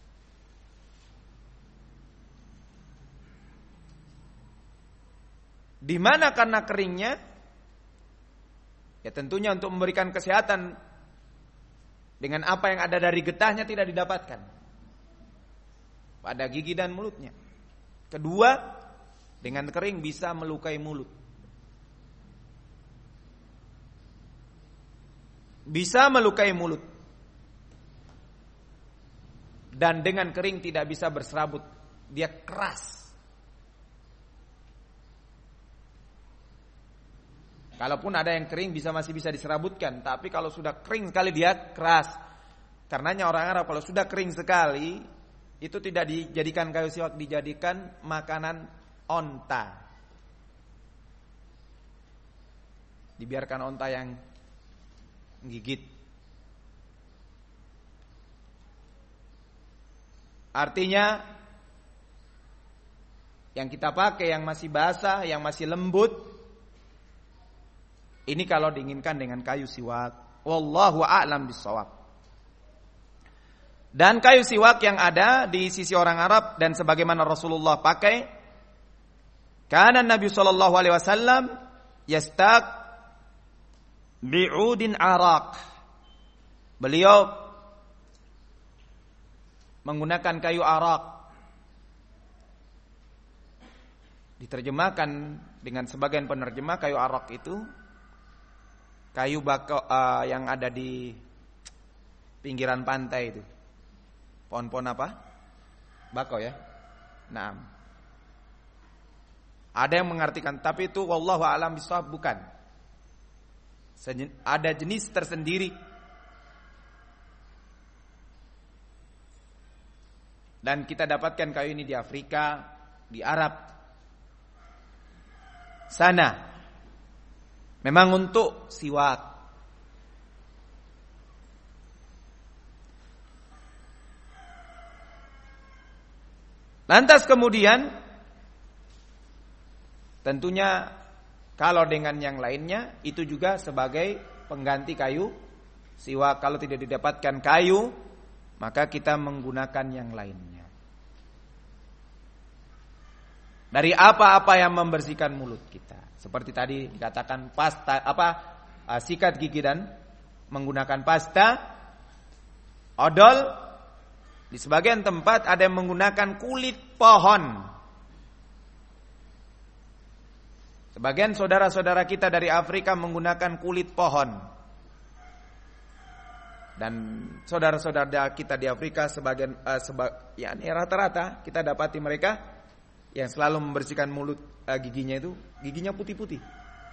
Di mana karena keringnya? Ya tentunya untuk memberikan kesehatan dengan apa yang ada dari getahnya tidak didapatkan pada gigi dan mulutnya. Kedua, dengan kering bisa melukai mulut. Bisa melukai mulut. Dan dengan kering tidak bisa berserabut. Dia keras. Kalaupun ada yang kering masih bisa diserabutkan, tapi kalau sudah kering sekali dia keras. Karenanya orang Arab kalau sudah kering sekali itu tidak dijadikan kayu siwak, dijadikan makanan onta. Dibiarkan onta yang gigit. Artinya yang kita pakai yang masih basah, yang masih lembut, ini kalau diinginkan dengan kayu siwak. Wallahu a'lam bissawab. Dan kayu siwak yang ada di sisi orang Arab dan sebagaimana Rasulullah pakai, kana Nabi sallallahu alaihi wasallam yastaq bi'udin araq. Beliau menggunakan kayu araq. Diterjemahkan dengan sebagian penerjemah kayu araq itu kayu bakau yang ada di pinggiran pantai itu. Pohon-pohon apa? Bakau ya. Naam. Ada yang mengartikan, tapi itu wallahu a'lam bishawab, bukan. Ada jenis tersendiri. Dan kita dapatkan kayu ini di Afrika, di Arab sana. Memang untuk siwak. Lantas kemudian tentunya kalau dengan yang lainnya itu juga sebagai pengganti kayu siwak. Kalau tidak didapatkan kayu, maka kita menggunakan yang lainnya. Dari apa-apa yang membersihkan mulut kita. Seperti tadi dikatakan pasta sikat gigi dan menggunakan pasta, odol. Di sebagian tempat ada yang menggunakan kulit pohon. Sebagian saudara-saudara kita dari Afrika menggunakan kulit pohon. Dan saudara-saudara kita di Afrika sebagian rata-rata kita dapati mereka yang selalu membersihkan mulut giginya itu giginya putih-putih.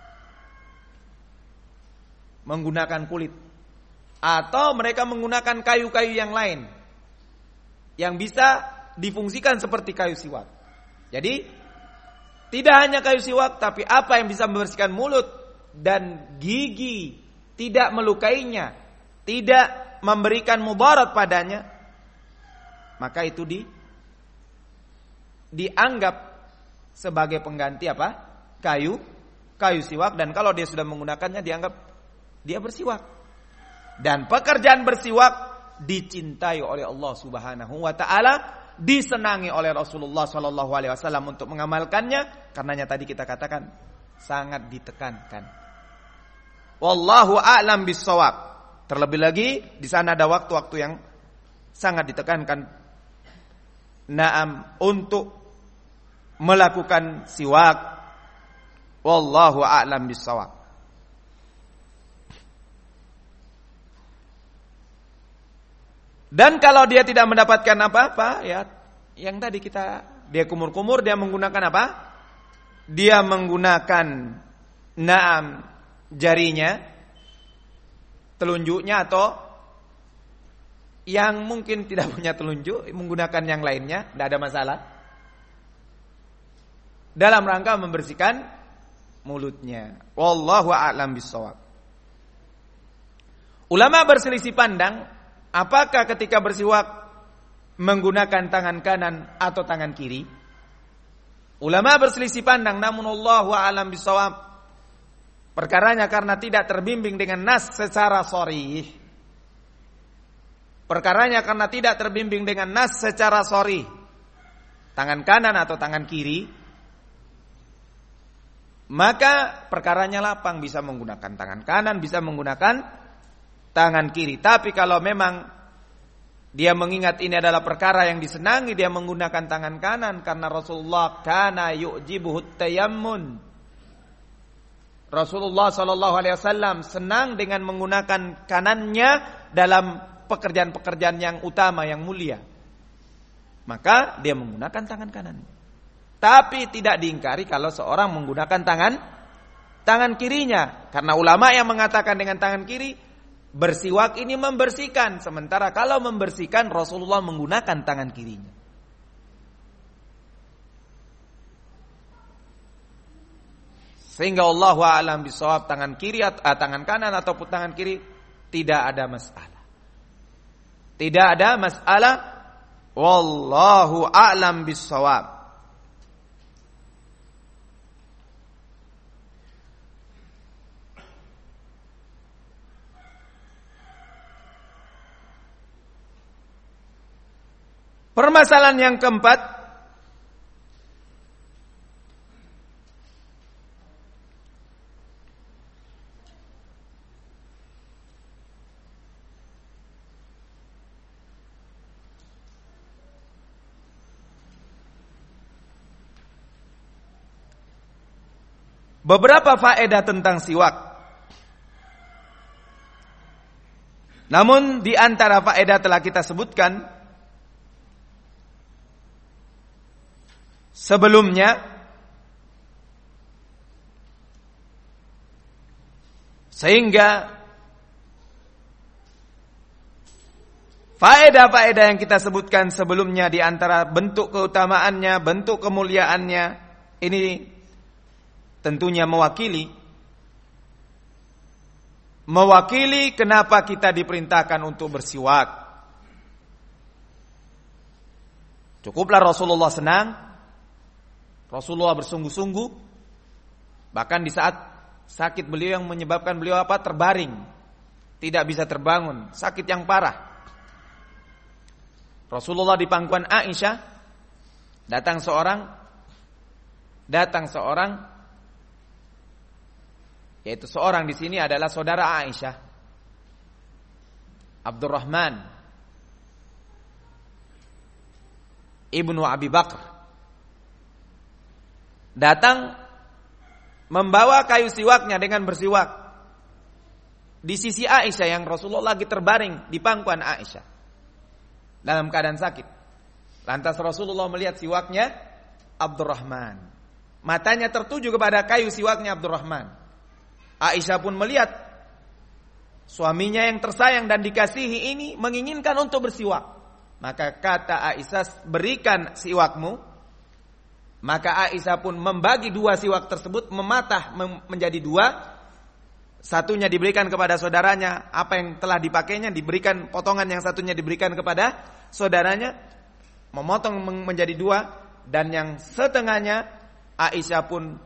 Menggunakan kulit. Atau mereka menggunakan kayu-kayu yang lain yang bisa difungsikan seperti kayu siwak. Jadi tidak hanya kayu siwak, tapi apa yang bisa membersihkan mulut dan gigi, tidak melukainya, tidak memberikan mudarat padanya, maka itu dianggap sebagai pengganti apa? Kayu siwak. Dan kalau dia sudah menggunakannya, dianggap dia bersiwak. Dan pekerjaan bersiwak dicintai oleh Allah Subhanahu wa taala, disenangi oleh Rasulullah sallallahu alaihi wasallam untuk mengamalkannya, karenanya tadi kita katakan sangat ditekankan. Wallahu a'lam bissawab. Terlebih lagi di sana ada waktu-waktu yang sangat ditekankan untuk melakukan siwak. Wallahu a'lam bissawab. Dan kalau dia tidak mendapatkan apa-apa, ya yang tadi dia kumur-kumur, dia menggunakan apa? Dia menggunakan jarinya, telunjuknya, atau yang mungkin tidak punya telunjuk menggunakan yang lainnya, tidak ada masalah. Dalam rangka membersihkan mulutnya. Wallahu a'lam bissawab. Ulama berselisih pandang, apakah ketika bersiwak menggunakan tangan kanan atau tangan kiri? Ulama berselisih pandang, namun Allahu a'lam bissawab. Perkaranya karena tidak terbimbing dengan nas secara sharih. Perkaranya karena tidak terbimbing dengan nas secara sharih. Tangan kanan atau tangan kiri, maka perkaranya lapang, bisa menggunakan tangan kanan, bisa menggunakan tangan kiri. Tapi kalau memang dia mengingat ini adalah perkara yang disenangi, dia menggunakan tangan kanan karena Rasulullah kana yu'jibuhu tayammun. Rasulullah sallallahu alaihi wasallam senang dengan menggunakan kanannya dalam pekerjaan-pekerjaan yang utama, yang mulia. Maka dia menggunakan tangan kanan. Tapi tidak diingkari kalau seorang menggunakan tangan kirinya, karena ulama yang mengatakan dengan tangan kiri bersiwak ini membersihkan, sementara kalau membersihkan Rasulullah menggunakan tangan kirinya. Sehingga Allahu a'lam bishawab, tangan kanan ataupun tangan kiri tidak ada masalah. Tidak ada masalah. Wallahu a'lam bishawab. Permasalahan yang keempat, beberapa faedah tentang siwak. Namun di antara faedah telah kita sebutkan sebelumnya. Sehingga faedah-faedah yang kita sebutkan sebelumnya di antara bentuk keutamaannya, bentuk kemuliaannya, ini tentunya mewakili kenapa kita diperintahkan untuk bersiwak. Cukuplah Rasulullah senang, Rasulullah bersungguh-sungguh, bahkan di saat sakit beliau yang menyebabkan beliau terbaring, tidak bisa terbangun, sakit yang parah. Rasulullah di pangkuan Aisyah, datang seorang, yaitu seorang di sini adalah saudara Aisyah, Abdurrahman ibnu Abi Bakr, datang membawa kayu siwaknya dengan bersiwak di sisi Aisyah yang Rasulullah lagi terbaring di pangkuan Aisyah dalam keadaan sakit. Lantas Rasulullah melihat siwaknya Abdurrahman, matanya tertuju kepada kayu siwaknya Abdurrahman. Aisyah pun melihat suaminya yang tersayang dan dikasihi ini menginginkan untuk bersiwak. Maka kata Aisyah, berikan siwakmu. Maka Aisyah pun membagi dua siwak tersebut, mematah menjadi dua. Satunya diberikan kepada saudaranya, apa yang telah dipakainya diberikan, potongan yang satunya diberikan kepada saudaranya, memotong menjadi dua. Dan yang setengahnya Aisyah pun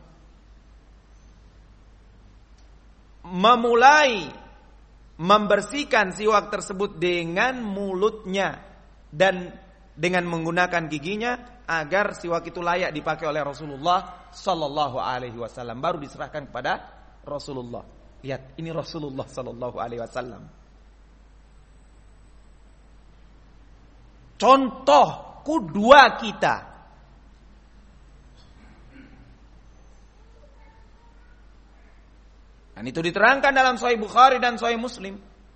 memulai membersihkan siwak tersebut dengan mulutnya dan dengan menggunakan giginya agar siwak itu layak dipakai oleh Rasulullah sallallahu alaihi wasallam, baru diserahkan kepada Rasulullah. Lihat, ini Rasulullah sallallahu alaihi wasallam. Contoh kudua kita. Dan itu diterangkan dalam Sahih Bukhari dan Sahih Muslim.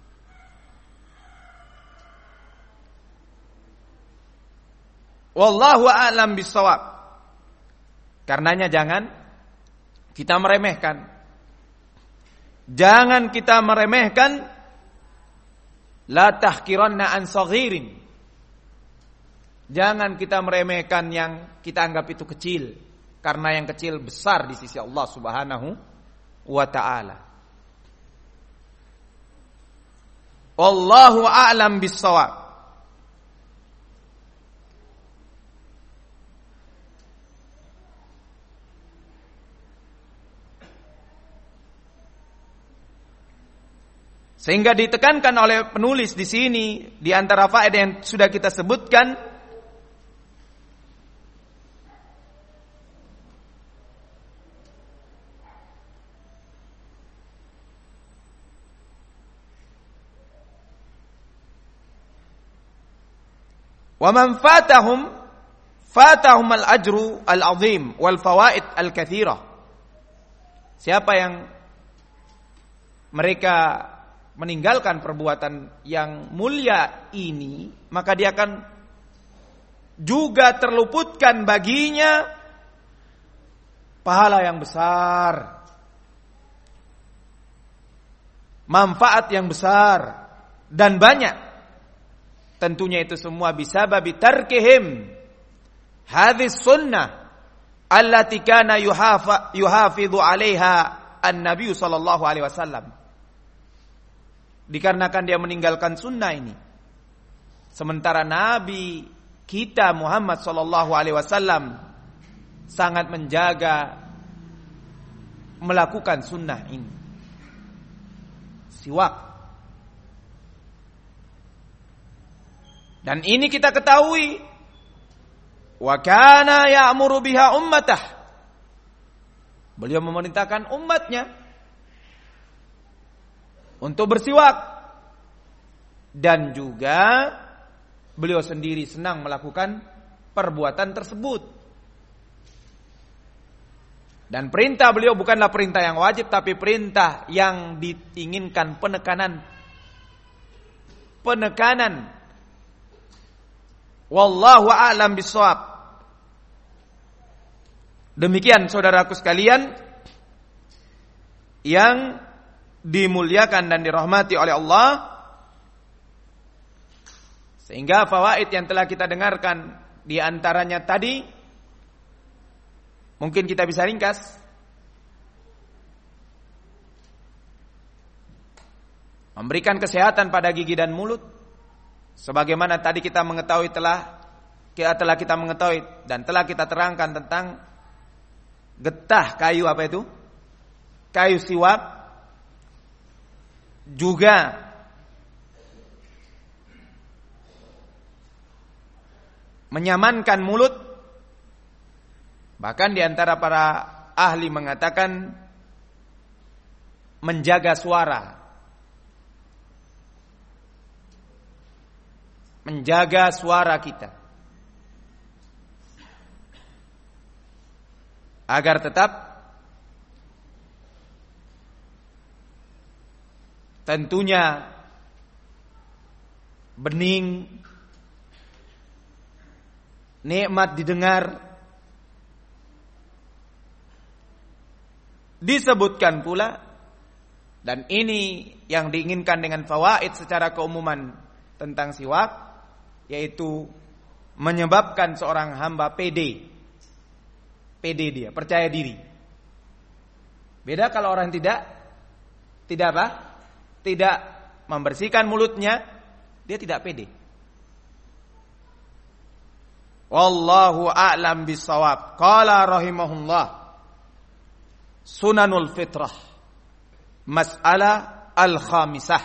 Wallahu a'lam bissawab. Karenanya jangan kita meremehkan. Jangan kita meremehkan. La tahkiranna an saghirin. Jangan kita meremehkan yang kita anggap itu kecil, karena yang kecil besar di sisi Allah Subhanahu wa ta'ala. Wallahu a'lam bissawab. Sehingga ditekankan oleh penulis di sini, di antara faedah yang sudah kita sebutkan, wa man fatahum al-ajru al-azim wal fawaid al-katsirah. Siapa yang mereka meninggalkan perbuatan yang mulia ini, maka dia akan juga terluputkan baginya pahala yang besar, manfaat yang besar dan banyak. Tentunya itu semua bisababi tarkihim hadhis sunnah allati kana yuhafidhu 'alaiha an-nabiy sallallahu alaihi wasallam. Dikarenakan dia meninggalkan sunnah ini, sementara Nabi kita Muhammad sallallahu alaihi wasallam sangat menjaga melakukan sunnah ini. Siwak. Dan ini kita ketahui, wa kana ya'muru biha ummatah. Beliau memerintahkan umatnya untuk bersiwak, dan juga beliau sendiri senang melakukan perbuatan tersebut. Dan perintah beliau bukanlah perintah yang wajib, tapi perintah yang diinginkan penekanan. Wallahu a'lam bishawab. Demikian saudaraku sekalian yang dimuliakan dan dirahmati oleh Allah, sehingga fawaid yang telah kita dengarkan di antaranya tadi mungkin kita bisa ringkas. Memberikan kesehatan pada gigi dan mulut, sebagaimana tadi kita telah kita mengetahui dan telah kita terangkan tentang getah kayu apa itu? Kayu siwak, juga menyamankan mulut. Bahkan di antara para ahli mengatakan menjaga suara, menjaga suara kita agar tetap tentunya bening, nikmat didengar. Disebutkan pula, dan ini yang diinginkan dengan fawaid secara keumuman tentang siwak, yaitu menyebabkan seorang hamba pede dia, percaya diri. Beda kalau orang tidak apa? Tidak membersihkan mulutnya, dia tidak pede. Wallahu a'lam bissawab. Qala rahimahullah, Sunanul Fitrah, Mas'alah al-khamisah.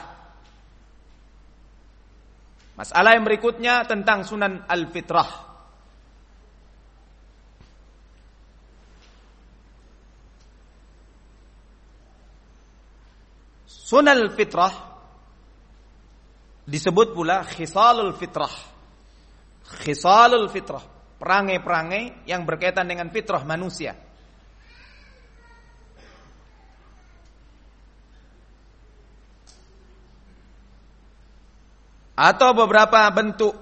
Masalah yang berikutnya tentang Sunan al-Fitrah. Sunan al-Fitrah disebut pula Khisalul Fitrah. Khisalul Fitrah, perangai-perangai yang berkaitan dengan fitrah manusia. Atau beberapa bentuk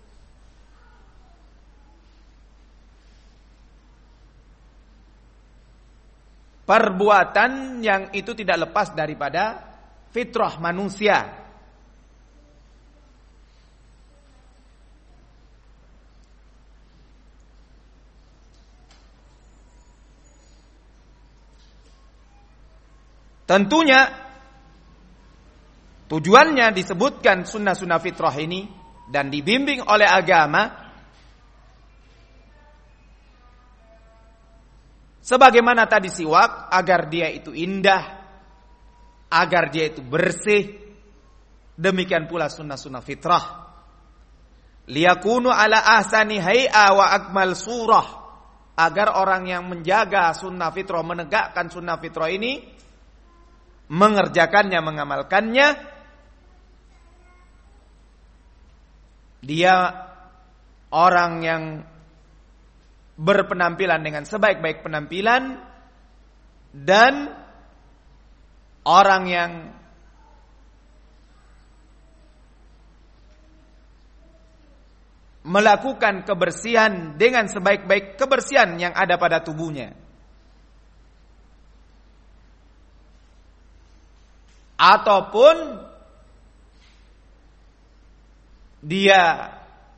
perbuatan yang itu tidak lepas daripada fitrah manusia. Tentunya tujuannya disebutkan sunnah-sunnah fitrah ini dan dibimbing oleh agama sebagaimana tadi siwak, agar dia itu indah, agar dia itu bersih. Demikian pula sunnah-sunnah fitrah, liyakunu ala ahsani hay'a wa akmal surah, agar orang yang menjaga sunnah fitrah, menegakkan sunnah fitrah ini, mengerjakannya, mengamalkannya, dia orang yang berpenampilan dengan sebaik-baik penampilan, dan orang yang melakukan kebersihan dengan sebaik-baik kebersihan yang ada pada tubuhnya. Ataupun dia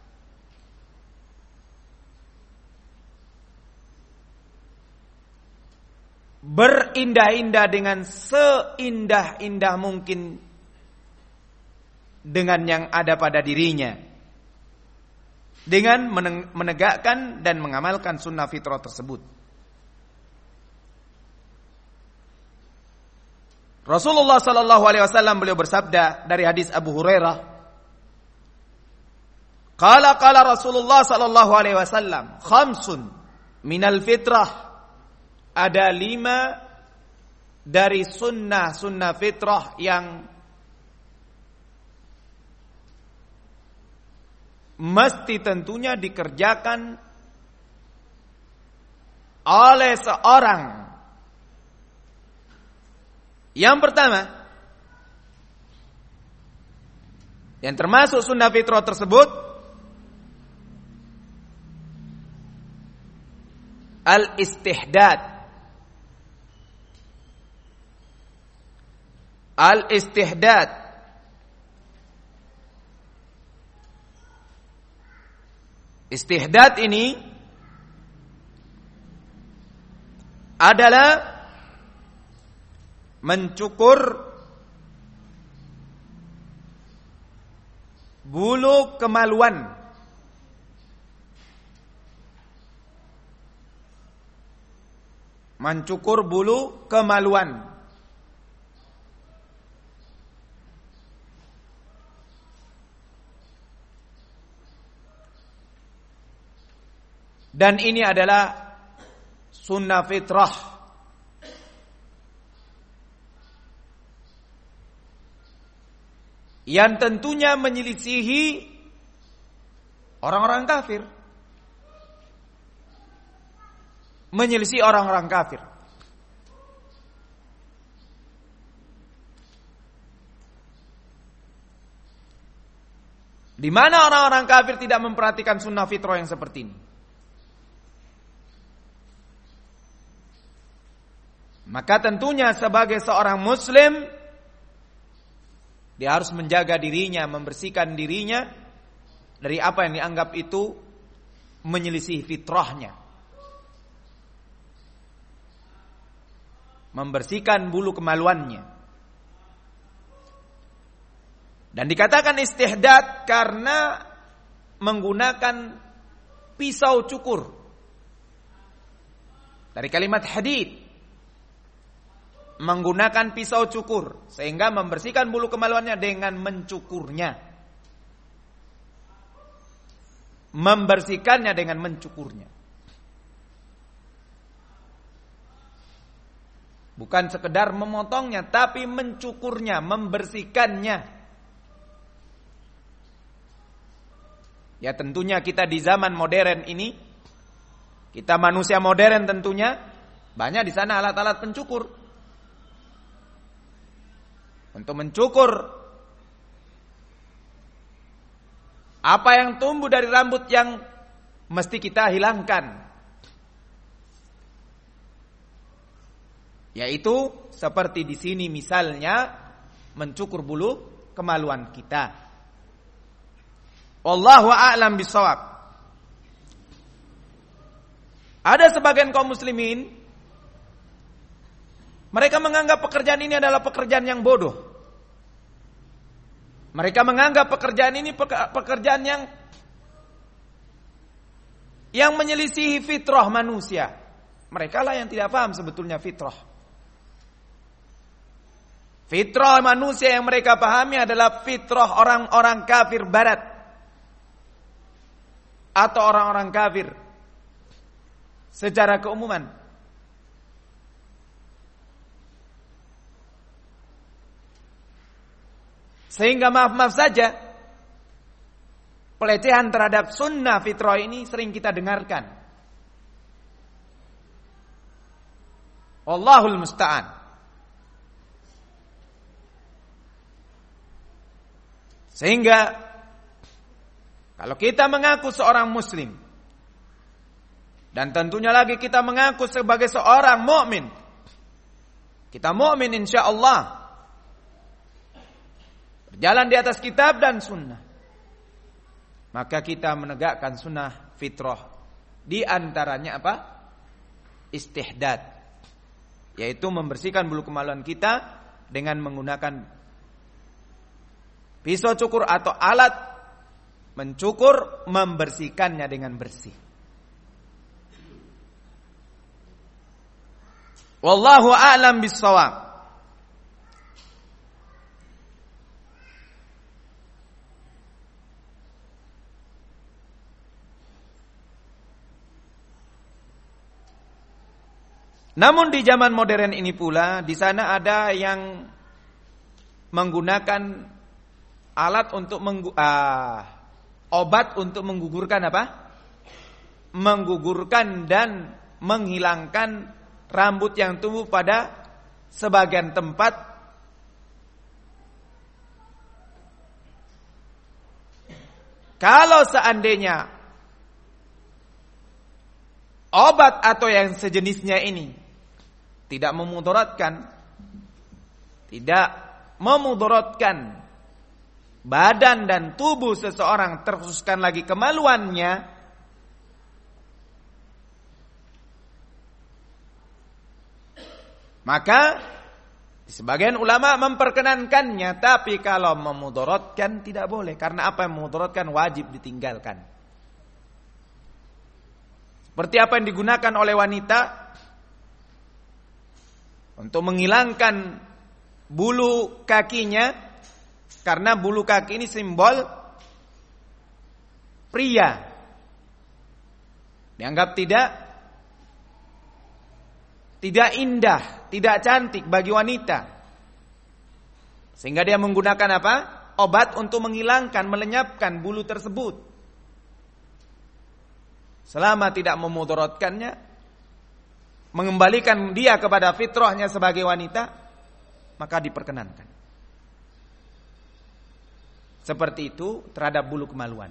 berindah-indah dengan seindah-indah mungkin dengan yang ada pada dirinya, dengan menegakkan dan mengamalkan sunnah fitrah tersebut. Rasulullah sallallahu alaihi wasallam beliau bersabda dari hadis Abu Hurairah, qala Rasulullah sallallahu alaihi wasallam, khamsun minal fitrah, ada 5 dari sunnah fitrah yang mesti tentunya dikerjakan oleh seorang. Yang pertama, yang termasuk sunnah fitrah tersebut, al-istihdad, Al-istihdad Istihdad ini adalah mencukur bulu kemaluan. Mencukur bulu kemaluan. Dan ini adalah sunnah fitrah. Yang tentunya menyelisihi orang-orang kafir. Menyelisih orang-orang kafir. Di mana orang-orang kafir tidak memperhatikan sunnah fitrah yang seperti ini. Maka tentunya sebagai seorang muslim dia harus menjaga dirinya, membersihkan dirinya dari apa yang dianggap itu menyelisih fitrahnya. Membersihkan bulu kemaluannya. Dan dikatakan istihdad karena menggunakan pisau cukur. Dari kalimat hadid. Menggunakan pisau cukur. Sehingga membersihkan bulu kemaluannya dengan mencukurnya. Membersihkannya dengan mencukurnya. Bukan sekedar memotongnya, tapi mencukurnya, membersihkannya. Ya tentunya kita di zaman modern ini, kita manusia modern tentunya, banyak di sana alat-alat pencukur. Untuk mencukur apa yang tumbuh dari rambut yang mesti kita hilangkan. Yaitu seperti di sini misalnya mencukur bulu kemaluan kita. Wallahu a'lam bishawab. Ada sebagian kaum muslimin mereka menganggap pekerjaan ini adalah pekerjaan yang bodoh. Mereka menganggap pekerjaan ini pekerjaan yang menyelisihi fitrah manusia. Mereka lah yang tidak paham sebetulnya fitrah. Fitrah manusia yang mereka pahami adalah fitrah orang-orang kafir barat. Atau orang-orang kafir secara keumuman. Sehingga maaf-maaf saja pelecehan terhadap sunnah fitrah ini sering kita dengarkan. Wallahul musta'an. Sehingga kalau kita mengaku seorang muslim dan tentunya lagi kita mengaku sebagai seorang mukmin, kita mukmin insyaallah berjalan di atas kitab dan sunnah, maka kita menegakkan sunnah fitrah. Di antaranya apa? Istihdad, yaitu membersihkan bulu kemaluan kita dengan menggunakan pisau cukur atau alat mencukur, membersihkannya dengan bersih. Wallahu a'lam bishawab. Namun di zaman modern ini pula, di sana ada yang menggunakan alat untuk obat untuk menggugurkan apa? Menggugurkan dan menghilangkan rambut yang tumbuh pada sebagian tempat. Kalau seandainya obat atau yang sejenisnya ini tidak memudaratkan, tidak memudaratkan badan dan tubuh seseorang, terkhususkan lagi kemaluannya, maka sebagian ulama memperkenankannya. Tapi kalau memudaratkan tidak boleh. Karena apa yang memudaratkan wajib ditinggalkan. Seperti apa yang digunakan oleh wanita untuk menghilangkan bulu kakinya. Karena bulu kaki ini simbol pria. Dianggap tidak indah, tidak cantik bagi wanita. Sehingga dia menggunakan apa? Obat untuk menghilangkan, melenyapkan bulu tersebut. Selama tidak memudaratkannya, mengembalikan dia kepada fitrahnya sebagai wanita, maka diperkenankan. Seperti itu terhadap bulu kemaluan.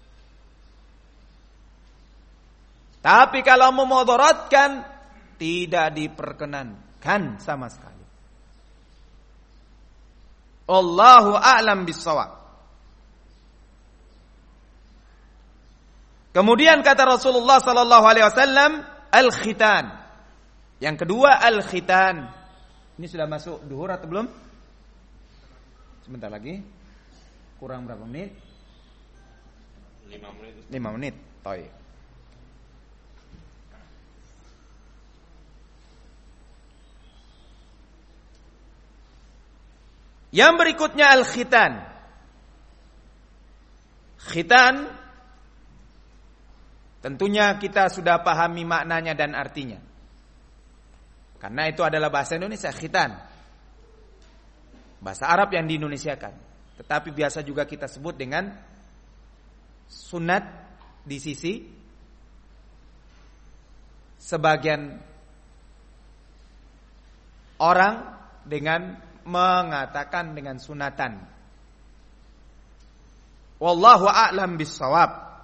Tapi kalau memudaratkan, tidak diperkenankan sama sekali. Allahu a'lam bissawab. Kemudian kata Rasulullah sallallahu alaihi wasallam, al-khitan. Yang kedua al-khitan. Ini sudah masuk duhur atau belum? Sebentar lagi. Kurang berapa menit? 5 menit. 5 menit. Baik. Yang berikutnya al-khitan. Khitan tentunya kita sudah pahami maknanya dan artinya. Karena itu adalah bahasa Indonesia, khitan. Bahasa Arab yang diindonesiakan. Tetapi biasa juga kita sebut dengan sunat di sisi sebagian orang dengan mengatakan dengan sunatan. Wallahu a'lam bissawab.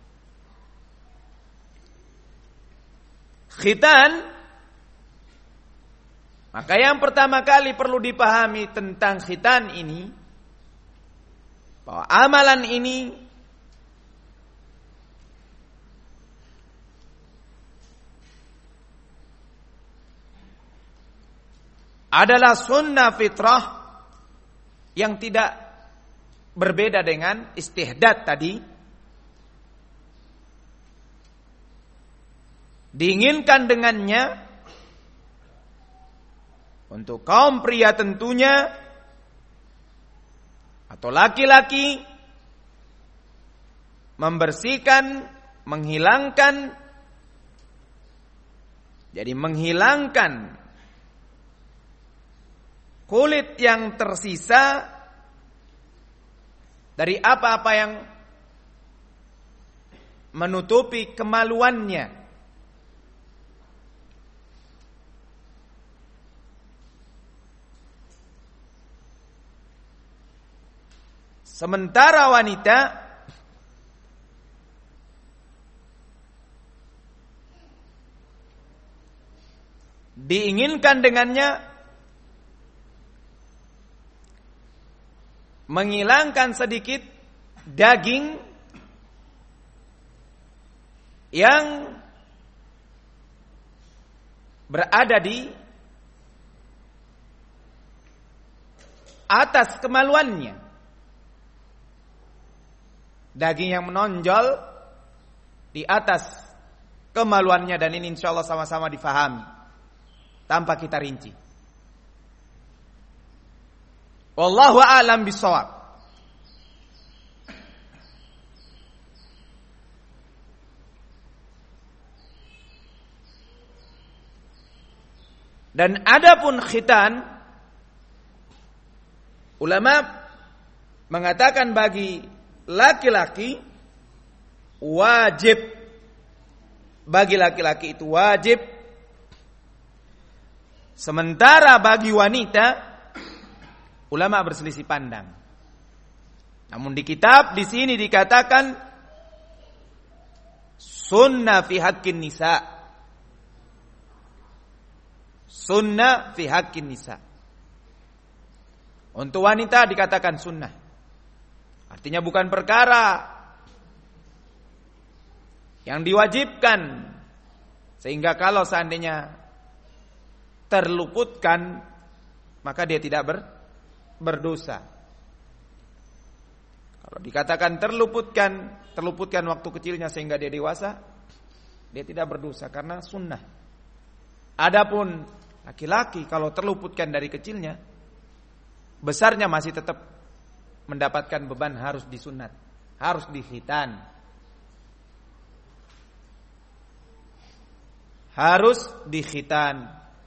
Khitan, maka yang pertama kali perlu dipahami tentang khitan ini, bahwa amalan ini adalah sunnah fitrah yang tidak berbeda dengan istihdad tadi. Diinginkan dengannya untuk kaum pria tentunya, atau laki-laki, membersihkan, menghilangkan, jadi menghilangkan kulit yang tersisa dari apa-apa yang menutupi kemaluannya. Sementara wanita diinginkan dengannya menghilangkan sedikit daging yang berada di atas kemaluannya. Daging yang menonjol di atas kemaluannya, dan ini insyaallah sama-sama difahami tanpa kita rinci. Wallahu a'lam bishawab. Dan adapun khitan, ulama mengatakan bagi laki-laki wajib, bagi laki-laki itu wajib. Sementara bagi wanita ulama berselisih pandang. Namun di kitab di sini dikatakan sunnah fi haqqin nisa. Sunnah fi haqqin nisa. Untuk wanita dikatakan sunnah. Artinya bukan perkara yang diwajibkan, sehingga kalau seandainya terluputkan maka dia tidak berdosa. Kalau dikatakan terluputkan waktu kecilnya sehingga dia dewasa, dia tidak berdosa karena sunnah. Adapun laki-laki kalau terluputkan dari kecilnya, besarnya masih tetap mendapatkan beban harus disunat, harus dikhitan. Harus dikhitan.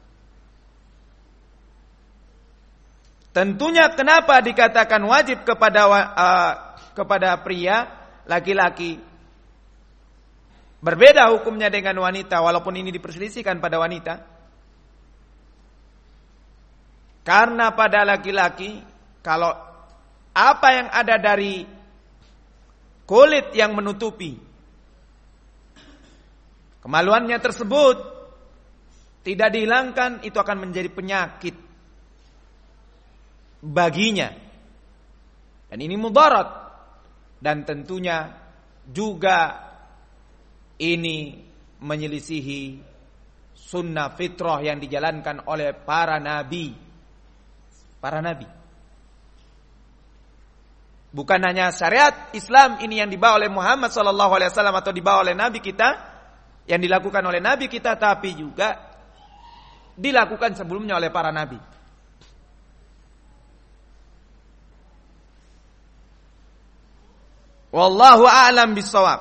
Tentunya kenapa dikatakan wajib kepada pria, laki-laki. Berbeda hukumnya dengan wanita, walaupun ini diperselisihkan pada wanita. Karena pada laki-laki, kalau apa yang ada dari kulit yang menutupi kemaluannya tersebut tidak dihilangkan, itu akan menjadi penyakit baginya. Dan ini mudarat. Dan tentunya juga ini menyelisihi sunnah fitrah yang dijalankan oleh para nabi. Para nabi. Bukan hanya syariat Islam ini yang dibawa oleh Muhammad SAW atau dibawa oleh nabi kita, yang dilakukan oleh nabi kita, tapi juga dilakukan sebelumnya oleh para nabi. Wallahu a'lam bissawab.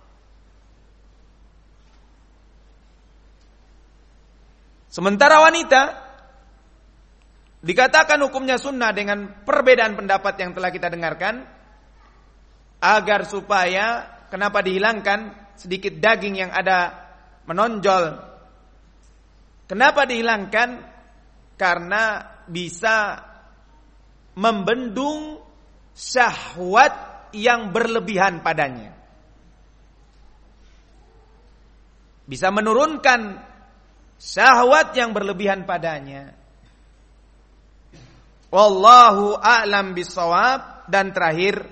Sementara wanita dikatakan hukumnya sunnah dengan perbedaan pendapat yang telah kita dengarkan, agar supaya kenapa dihilangkan sedikit daging yang ada menonjol. Kenapa dihilangkan? Karena bisa membendung syahwat yang berlebihan padanya. Bisa menurunkan syahwat yang berlebihan padanya. Wallahu a'lam bissawab. Dan terakhir,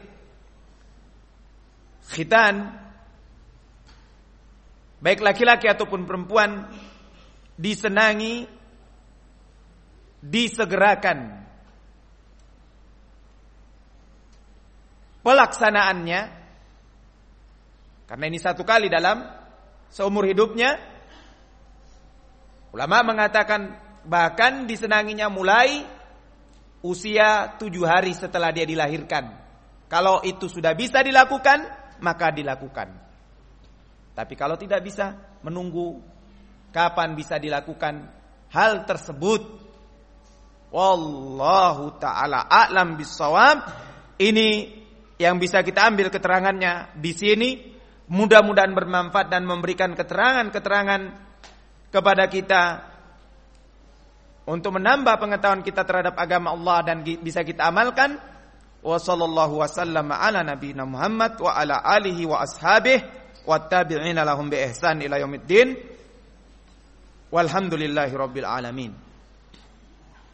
khitan, baik laki-laki ataupun perempuan, disenangi, disegerakan pelaksanaannya, karena ini satu kali dalam seumur hidupnya. Ulama mengatakan bahkan disenanginya mulai usia 7 hari setelah dia dilahirkan. Kalau itu sudah bisa dilakukan, maka dilakukan. Tapi kalau tidak bisa, menunggu kapan bisa dilakukan hal tersebut. Wallahu ta'ala a'lam bissawab. Ini yang bisa kita ambil keterangannya di sini. Mudah-mudahan bermanfaat dan memberikan keterangan-keterangan kepada kita untuk menambah pengetahuan kita terhadap agama Allah dan bisa kita amalkan. Wa sallallahu wasallam ala nabiyina Muhammad wa ala alihi wa ashabihi wattabi'ina lahum bi ihsan ila yaumiddin. Walhamdulillahi rabbil alamin.